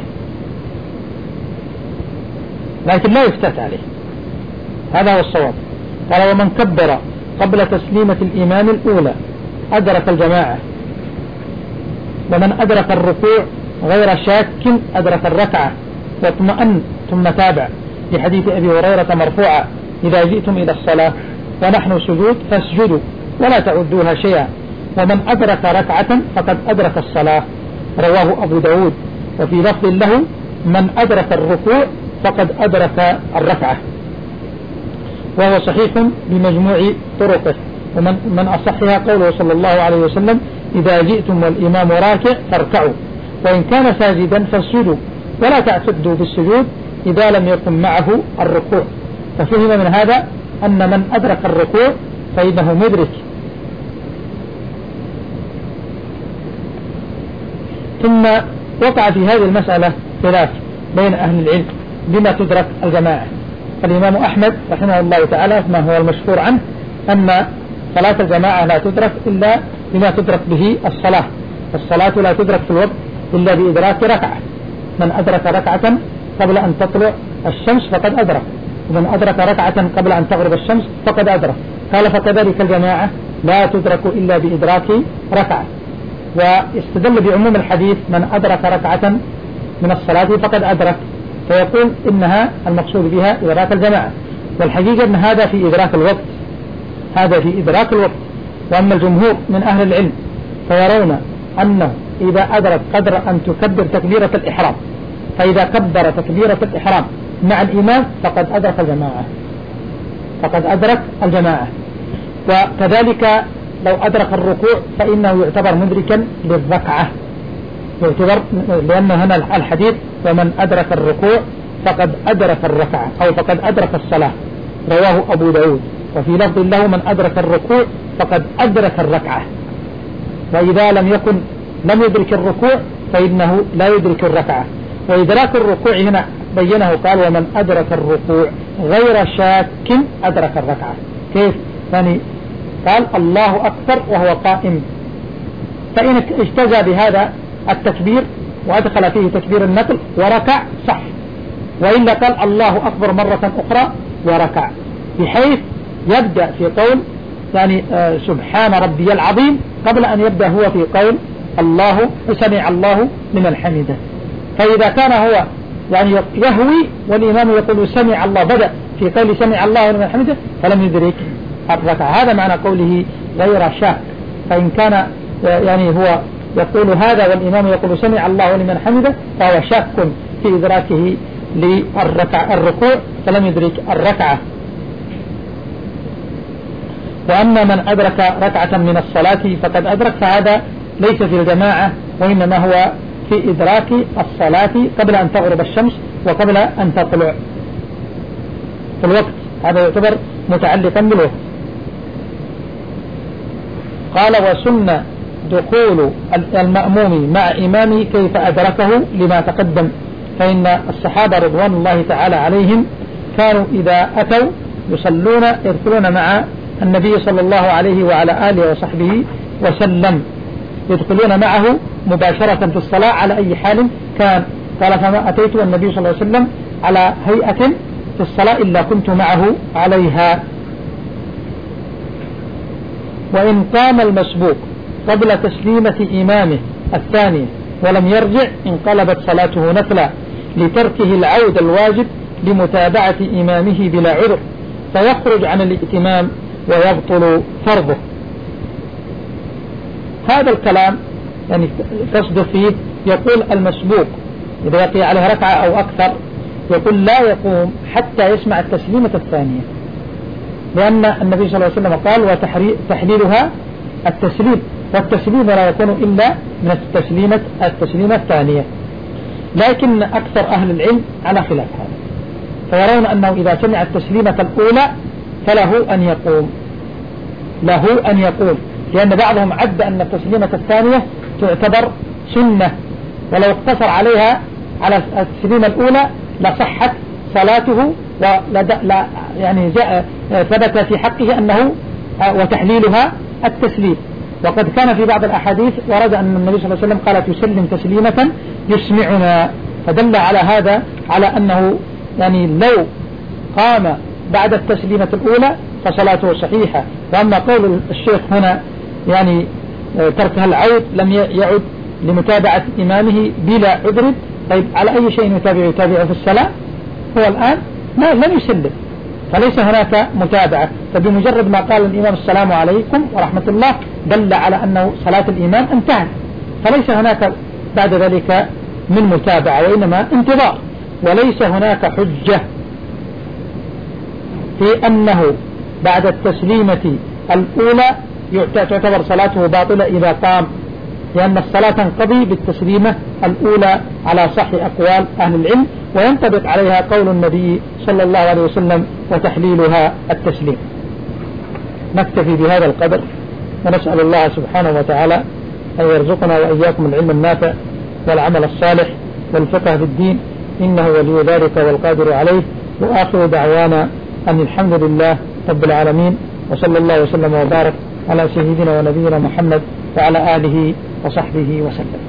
لكن لا يفتت عليه. هذا هو الصواب. قال ومن كبر قبل تسليمة الإمام الأولى أدرك الجماعة ومن أدرك الركوع غير شاك أدرك الركعة واطمأن ثم تابع لحديث أبي هريرة مرفوعا إذا جئتم إلى الصلاة ونحن سجود فاسجدوا ولا تعدوها شيئا ومن أدرك ركعة فقد أدرك الصلاة رواه أبو داود. وفي لفظ له من أدرك الركوع فقد أدرك الركعة وهو صحيح بمجموع طرقه. ومن من أصحها قوله صلى الله عليه وسلم إذا جئتم والإمام راكع فاركعوا وإن كان ساجدا فاسجدوا ولا تعتدوا بالسجود إذا لم يكن معه الركوع. ففهم من هذا أن من أدرك الركوع فإنه مدرك. ثم وقع في هذه المسألة خلاف بين أهل العلم بما تدرك الجماعة. فالإمام أحمد رحمه الله تعالى ما هو المشهور عنه أن صلاة الجماعة لا تدرك إلا بما تدرك به الصلاة. الصلاة لا تدرك في الوقت إلا بإدراك ركعة. من أدرك ركعة قبل أن تطلع الشمس فقد أدرك ومن أدرك ركعة قبل أن تغرب الشمس فقد أدرك. قال فكذلك الجماعة لا تدرك إلا بإدراك ركعة. واستدل بعموم الحديث من أدرك ركعة من الصلاة فقد أدرك فيقول إنها المقصود بها إدراك الجماعة. والحقيقة أن هذا في إدراك الوقت هذا في إدراك الوقت. وأما الجمهور من أهل العلم فيرون أنه إذا أدرك قدر أن تكبر تكبيرة الإحرام فإذا كبر تكبيرة الإحرام مع الإمام فقد أدرك الجماعة فقد أدرك الجماعة. وكذلك لو أدرك الركوع فإنه يعتبر مدركا للركعة يعتبر لأن هنا الحديث ومن أدرك الركوع فقد أدرك الركعة أو فقد أدرك الصلاة رواه أبو داود. وفي لفظ له من أدرك الركوع فقد أدرك الركعة. وإذا لم يكن لم يدرك الركوع فإنه لا يدرك الركعة. وإدراك الركوع هنا بينه قال ومن أدرك الركوع غير شاك أدرك الركعة. كيف؟ يعني قال الله أكبر وهو قائم فإن اجتزى بهذا التكبير وأدخل فيه تكبير النقل وركع صح وإلا قال الله أكبر مرة أخرى وركع بحيث يبدأ في قول يعني آه سبحان ربي العظيم قبل أن يبدأ هو في قول الله سمع الله لمن حمده. فإذا كان هو يعني يهوي والإمام يقول سمع الله بدأ في قول سمع الله لمن حمده فلم يدرك الركعة. هذا معنى قوله غير شاك. فإن كان يعني هو يقول هذا والإمام يقول سمع الله لمن حمده فهو شاك في إدراكه للركعة الركوع فلم يدرك الركعة. وأما من أدرك ركعة من الصلاة فقد أدرك فهذا ليس في الجماعة وإنما هو في إدراك الصلاة قبل أن تغرب الشمس وقبل أن تطلع في الوقت. هذا يعتبر متعلقا بالوقت. قال وسن دخول المأموم مع إمامه كيف أدركه لما تقدم. فإن الصحابة رضوان الله تعالى عليهم كانوا إذا أتوا يصلون يدخلون مع النبي صلى الله عليه وعلى آله وصحبه وسلم يدخلون معه مباشرة في الصلاة على أي حال كان. قال فما أتيت النبي صلى الله عليه وسلم على هيئة في الصلاة إلا كنت معه عليها. وإن قام المسبوق قبل تسليمة إمامه الثاني ولم يرجع انقلبت صلاته نفلا لتركه العود الواجب لمتابعة إمامه بلا عذر، فيخرج عن الائتمام ويبطل فرضه. هذا الكلام يعني قصد فيه يقول المسبوق إذا يقي عليه ركعة أو أكثر يقول لا يقوم حتى يسمع التسليمة الثانية، لأن النبي صلى الله عليه وسلم قال وتحليلها التسليم، والتسليم لا يكون إلا من التسليمة التسليمة الثانية. لكن أكثر أهل العلم على خلاف هذا، فيرون أنه إذا سمع التسليمة الأولى فله أن يقوم له أن يقوم لأن بعضهم عد أن التسليمة الثانية تعتبر سنة، ولو اقتصر عليها على التسليمة الأولى لصحت صلاته، ولا يعني جاء ثبت في حقه أنه وتحليلها التسليم. وقد كان في بعض الأحاديث ورد أن النبي صلى الله عليه وسلم قال تسلم تسليمة يسمعنا، فدل على هذا على أنه يعني لو قام بعد التسليمة الأولى فصلاته صحيحة. وأما قول الشيخ هنا يعني تركها العود لم يعد لمتابعة إمامه بلا عذر، طيب على أي شيء يتابع يتابعه في الصلاة؟ هو الآن ما لم يسلم فليس هناك متابعة، فبمجرد ما قال الإمام السلام عليكم ورحمة الله دل على أنه صلاة الإمام انتهت، فليس هناك بعد ذلك من متابعة وإنما انتظار. وليس هناك حجة في أنه بعد التسليمة الأولى تعتبر صلاته باطلة إذا قام، لأن الصلاة تنقضي بالتسليمة الأولى على صح أقوال أهل العلم، وينطبق عليها قول النبي صلى الله عليه وسلم وتحليلها التسليم. نكتفي بهذا القدر، ونسأل الله سبحانه وتعالى أن يرزقنا وإياكم العلم النافع والعمل الصالح والفقه في الدين، إنه ولي ذلك والقادر عليه. وآخر دعوانا أن الحمد لله رب العالمين، وصلى الله وسلم وبارك على سيدنا ونبينا محمد وعلى آله وصحبه وسلم.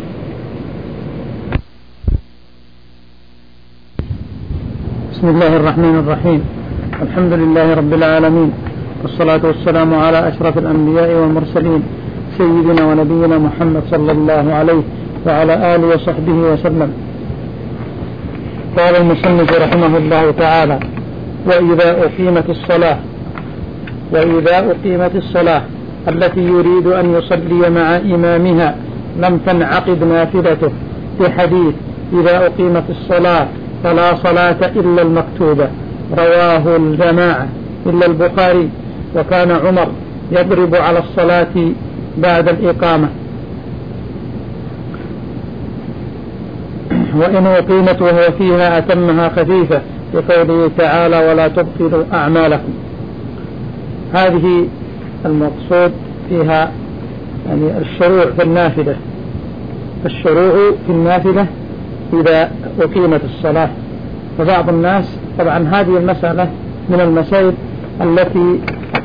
بسم الله الرحمن الرحيم، الحمد لله رب العالمين، والصلاة والسلام على أشرف الأنبياء والمرسلين سيدنا ونبينا محمد صلى الله عليه وعلى آله وصحبه وسلم. قال المصنف رحمه الله تعالى: وإذا أقيمت الصلاة وإذا أقيمت الصلاة التي يريد أن يصلي مع إمامها لم تنعقد نافلته، في حديث إذا أقيمت الصلاة فلا صلاة إلا المكتوبة، رواه الجماعة إلا البخاري. وكان عمر يضرب على الصلاة بعد الإقامة. وإن أقيمت وهو فيها أتمها خفيفة، لقوله تعالى: ولا تبطلوا أعمالكم. هذه المقصود فيها يعني الشروع في النافلة، الشروع في النافلة إذا أقيمت الصلاة. فبعض الناس طبعا هذه المسألة من المسائل التي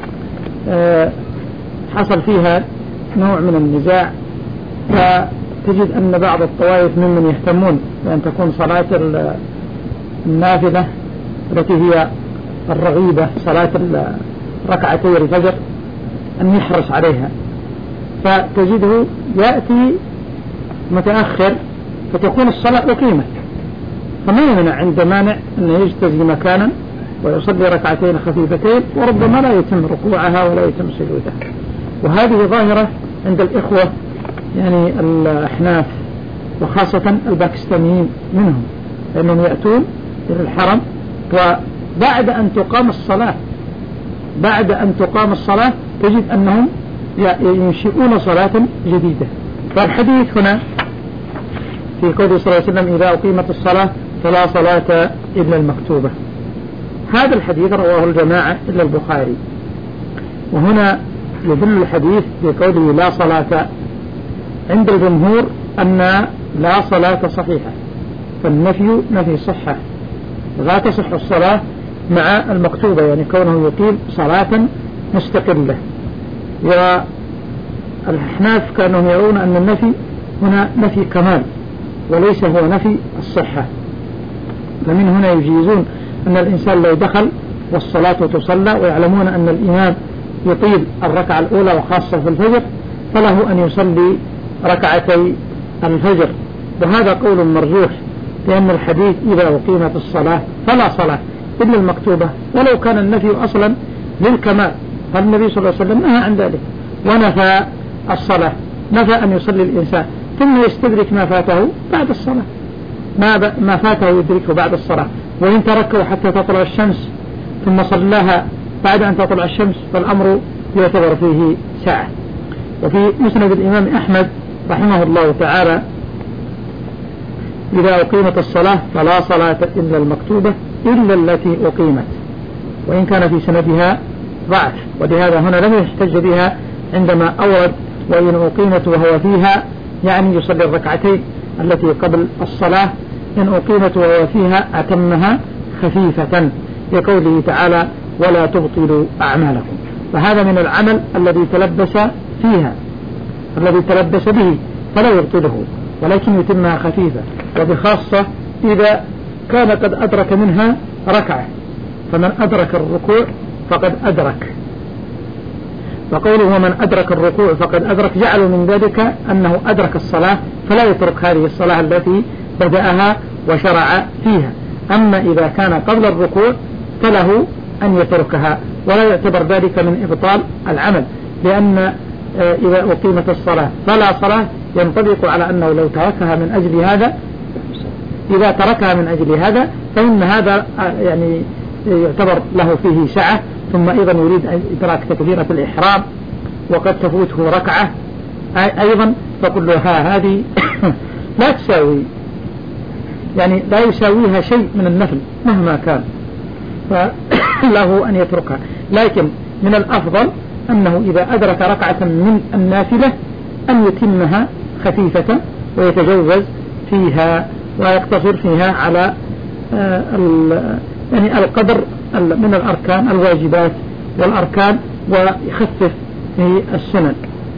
حصل فيها نوع من النزاع، فتجد أن بعض الطوائف ممن يهتمون بأن تكون صلاة النافلة التي هي الرغيبة صلاة ركعتي الفجر أن يحرص عليها، فتجده يأتي متأخر فتكون الصلاة أقيمت، فما يمنع عند مانع أن يجتزي مكانا ويصلي ركعتين خفيفتين، وربما لا يتم ركوعها ولا يتم سجودها. وهذه ظاهرة عند الإخوة يعني الأحناف، وخاصة الباكستانيين منهم، لأنهم يأتون إلى الحرم وبعد أن تقام الصلاة بعد أن تقام الصلاة تجد أنهم ينشئون صلاة جديدة. فالحديث هنا في قوله صلى الله عليه وسلم: إذا أقيمت الصلاة فلا صلاة إلا المكتوبة. هذا الحديث رواه الجماعة إلا البخاري. وهنا يدل الحديث بقوله لا صلاة عند الجمهور أن لا صلاة صحيحة، فالنفي نفي صحة، لا تصح الصلاة مع المكتوبة، يعني كونه يقيم صلاة مستقلة. والأحناف كانوا يرون أن النفي هنا نفي كمال وليس هو نفي الصحة، فمن هنا يجيزون أن الإنسان لو دخل والصلاة تصلى ويعلمون أن الإمام يطيل الركعة الأولى وخاصة في الفجر، فله أن يصلي ركعتي الفجر. وهذا قول مرجوح لأن الحديث إذا أقيمت الصلاة فلا صلاة إلا المكتوبة، ولو كان النفي أصلا للكمال، فالنبي صلى الله عليه وسلم نهى عن ذلك ونفى الصلاة، نفى أن يصلي الإنسان ثم يستدرك ما فاته بعد الصلاة، ما, ب... ما فاته يدركه بعد الصلاة، وإن تركه حتى تطلع الشمس ثم صلاها بعد أن تطلع الشمس فالأمر يعتبر فيه ساعة. وفي مسند الإمام أحمد رحمه الله تعالى إذا أقيمت الصلاة فلا صلاة إلا المكتوبة إلا التي أقيمت، وإن كان في سندها ضعف، ولهذا هنا لم يحتج بها عندما أورد وإن أقيمت وهو فيها، يعني يصلي الركعتين التي قبل الصلاة، إن أقيمت وهو فيها أتمها خفيفة، لقوله تعالى ولا تبطلوا أعمالكم. فهذا من العمل الذي تلبس فيها، الذي تلبس به فلا يبطله ولكن يتمها خفيفة، وبخاصة إذا كان قد أدرك منها ركعة، فمن أدرك الركوع فقد أدرك، وقوله من أدرك الركوع فقد أدرك جعلوا من ذلك أنه أدرك الصلاة فلا يترك هذه الصلاة التي بدأها وشرع فيها. أما إذا كان قبل الركوع فله أن يتركها، ولا يعتبر ذلك من إبطال العمل، لأن إذا أقيمت الصلاة فلا صلاة ينطبق على أنه لو تركها من أجل هذا، إذا تركها من أجل هذا فإن هذا يعني يعتبر له فيه سعة، ثم أيضا يريد أن إدراك تكبيرة الإحرام وقد تفوته ركعة أيضا، فكلها هذه لا تساوي، يعني لا يساويها شيء من النفل مهما كان، فله أن يتركها. لكن من الأفضل أنه إذا أدرك ركعة من النافلة أن يتمها خفيفة ويتجوز فيها ويقتصر فيها على يعني القدر من الأركان الواجبات والأركان، ويخفف في السنن.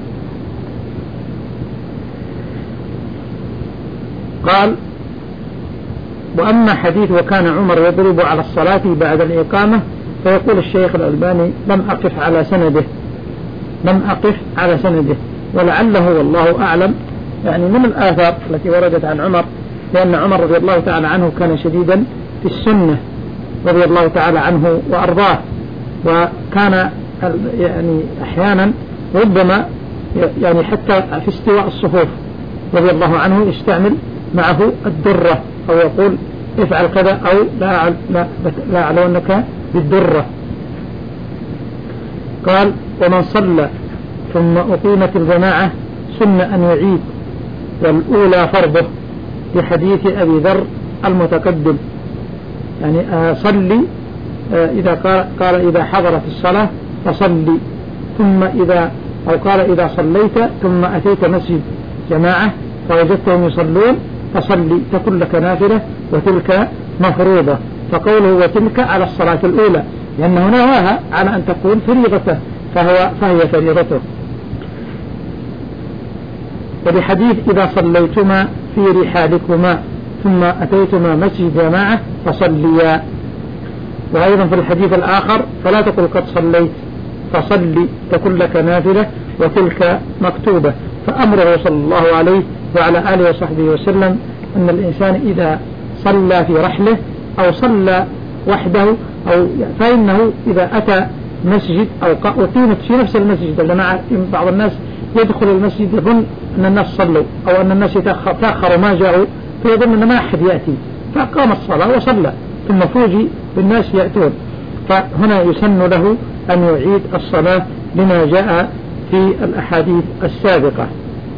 قال وأما حديث وكان عمر يضرب على الصلاة بعد الإقامة، فيقول الشيخ الألباني لم أقف على سنده، لم أقف على سنده، ولعله والله أعلم يعني من الآثار التي وردت عن عمر، لأن عمر رضي الله تعالى عنه كان شديدا في السنة رضي الله تعالى عنه وأرضاه، وكان يعني أحيانا ربما يعني حتى في استواء الصفوف رضي الله عنه يستعمل معه الدرة، أو يقول افعل كذا أو لا لا لا أعلونك بالدرة. قال ومن صلى ثم أقيمت الجماعة سن أن يعيد، والأولى فرضه، بحديث أبي ذر المتقدم، يعني صلي إذا قال, قال إذا حضرت الصلاة فصلي، ثم إذا أو قال إذا صليت ثم أتيت مسجد جماعة فوجدتهم يصلون فصلي، تكن لك نافلة وتلك مفروضة. فقوله وتلك على الصلاة الأولى، لأنه نواها على أن تكون فريضته فهو فهي فريضته. وبحديث إذا صليتما في رحالكما ثم أتيتما مسجد جماعة فصليا. وأيضا في الحديث الآخر فلا تقل قد صليت فصلي، تكن لك نافلة وتلك مكتوبة. فأمره صلى الله عليه وعلى آله وصحبه وسلم أن الإنسان إذا صلى في رحله أو صلى وحده أو فإنه إذا أتى مسجد أو أقيمت في نفس المسجد، لما بعض الناس يدخل المسجد يظن أن الناس صلوا أو أن الناس تأخروا ما جاءوا، فيظن أن ما أحد يأتي، فقام الصلاة وصلى ثم فوجي بالناس يأتون، فهنا يسن له أن يعيد الصلاة لما جاء في الأحاديث السابقة.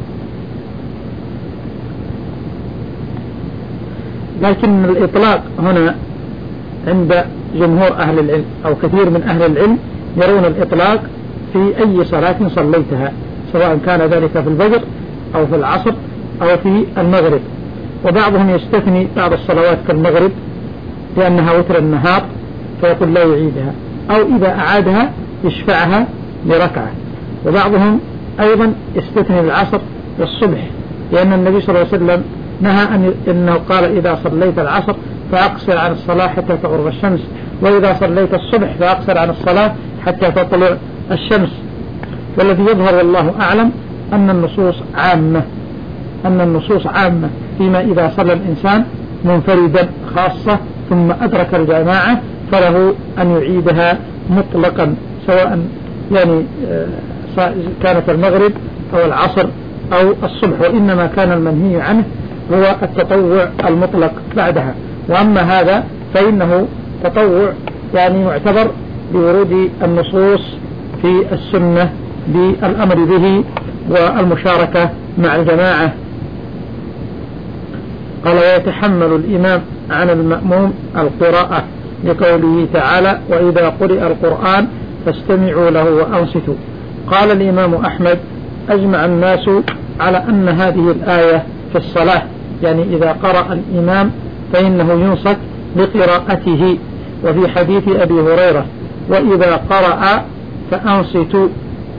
لكن الإطلاق هنا عند جمهور أهل العلم أو كثير من أهل العلم يرون الإطلاق في أي صلاة صليتها، سواء كان ذلك في الفجر أو في العصر أو في المغرب. وبعضهم يستثني بعض الصلوات كالمغرب لأنها وتر النهار فيقول لا يعيدها، أو إذا أعادها يشفعها بركعة. وبعضهم أيضا يستثني العصر والصبح، لأن النبي صلى الله عليه وسلم نهى أن أنه قال إذا صليت العصر فأقصر عن الصلاة حتى تغرب الشمس، وإذا صليت الصبح فأقصر عن الصلاة حتى تطلع الشمس. والذي يظهر والله أعلم أن النصوص عامة، أن النصوص عامة فيما إذا صلى الإنسان منفردا خاصة ثم أدرك الجماعة فله أن يعيدها مطلقا، سواء يعني كانت المغرب أو العصر أو الصبح، وإنما كان المنهي عنه هو التطوع المطلق بعدها. وأما هذا فإنه تطوع يعني يعتبر بورود النصوص في السنة بالأمر به والمشاركة مع الجماعة. قال: ويتحمل الإمام عن المأموم القراءة لقوله تعالى: وإذا قرئ القرآن فاستمعوا له وأنصتوا. قال الإمام أحمد: أجمع الناس على أن هذه الآية في الصلاة، يعني إذا قرأ الإمام فإنه ينصت لقراءته. وفي حديث أبي هريرة: وإذا قرأ فأنصتوا،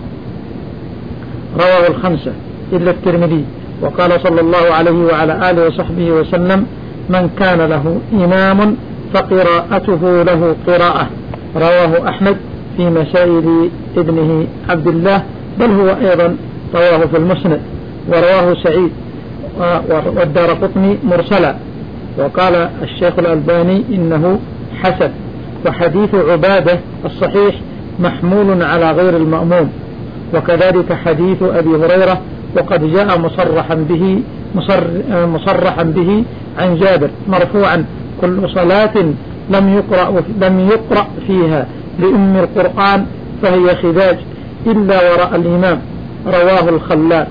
رواه الخمسة إلا الترمذي. وقال صلى الله عليه وعلى آله وصحبه وسلم: من كان له إمام فقراءته له قراءة. رواه أحمد في مسائل ابنه عبد الله، بل هو أيضا رواه في المسند، ورواه سعيد والدارقطني مرسلا. وقال الشيخ الألباني إنه حسن. وحديث عبادة الصحيح محمول على غير المأموم، وكذلك حديث أبي هريرة، وقد جاء مصرحا به مصرحا به عن جابر مرفوعا: كل صلاة لم يقرأ لم يقرأ فيها بأم القرآن فهي خداج إلا وراء الإمام. رواه الخلال.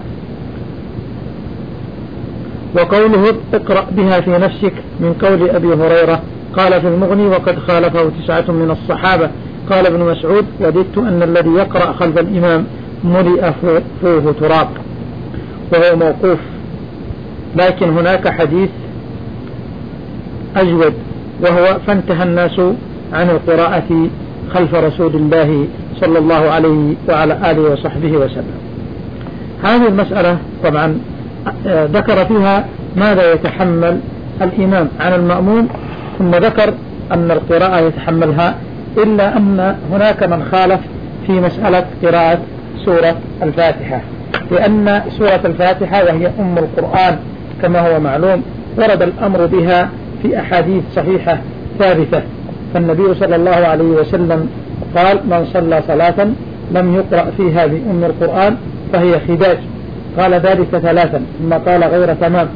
وقوله: اقرأ بها في نفسك من قول أبي هريرة، قال في المغني: وقد خالفه تسعة من الصحابة. قال ابن مسعود: وددت أن الذي يقرأ خلف الإمام ملئ فوه تراب. وهو موقوف، لكن هناك حديث أجود، وهو: فانتهى الناس عن القراءة خلف رسول الله صلى الله عليه وعلى آله وصحبه وسلم. هذه المسألة طبعا ذكر فيها ماذا يتحمل الإمام عن المأموم، ثم ذكر أن القراءة يتحملها، إلا أن هناك من خالف في مسألة قراءة سورة الفاتحة، لأن سورة الفاتحة وهي أم القرآن كما هو معلوم ورد الأمر بها في أحاديث صحيحة ثابتة. فالنبي صلى الله عليه وسلم قال: من صلى صلاة لم يقرأ فيها بأم القرآن فهي خداج. قال ذلك ثلاثا، ثم قال غير تمام.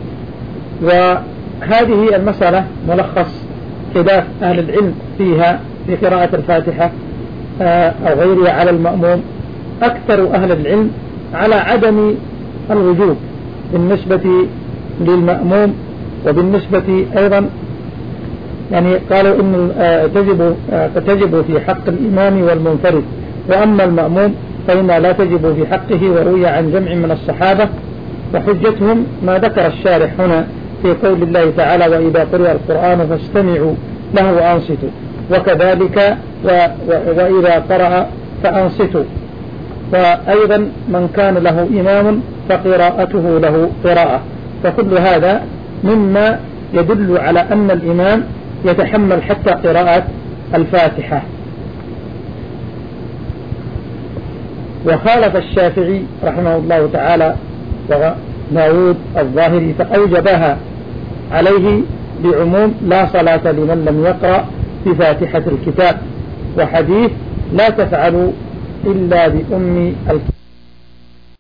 وهذه المسألة ملخص خلاف أهل العلم فيها في قراءة الفاتحة أو غيرها على المأموم. أكثر أهل العلم على عدم الوجوب بالنسبة للمأموم، وبالنسبة أيضا يعني قالوا إن تجب تجب في حق الإمام والمنفرد، وأما المأموم فإنها لا تجب في حقه، وروي عن جمع من الصحابة. وحجتهم ما ذكر الشارح هنا في قول الله تعالى: وإذا قرئ القرآن فاستمعوا له وأنصتوا، وكذلك و... و... وإذا قرأ فأنصتوا. وأيضا من كان له إمام فقراءته له قراءة. فكل هذا مما يدل على أن الإمام يتحمل حتى قراءة الفاتحة. وخالف الشافعي رحمه الله تعالى وداود الظاهري فأوجبها عليه بعموم: لا صلاة لمن لم يقرأ بفاتحة الكتاب، وحديث: لا تفعلوا إلا بأم الكتاب.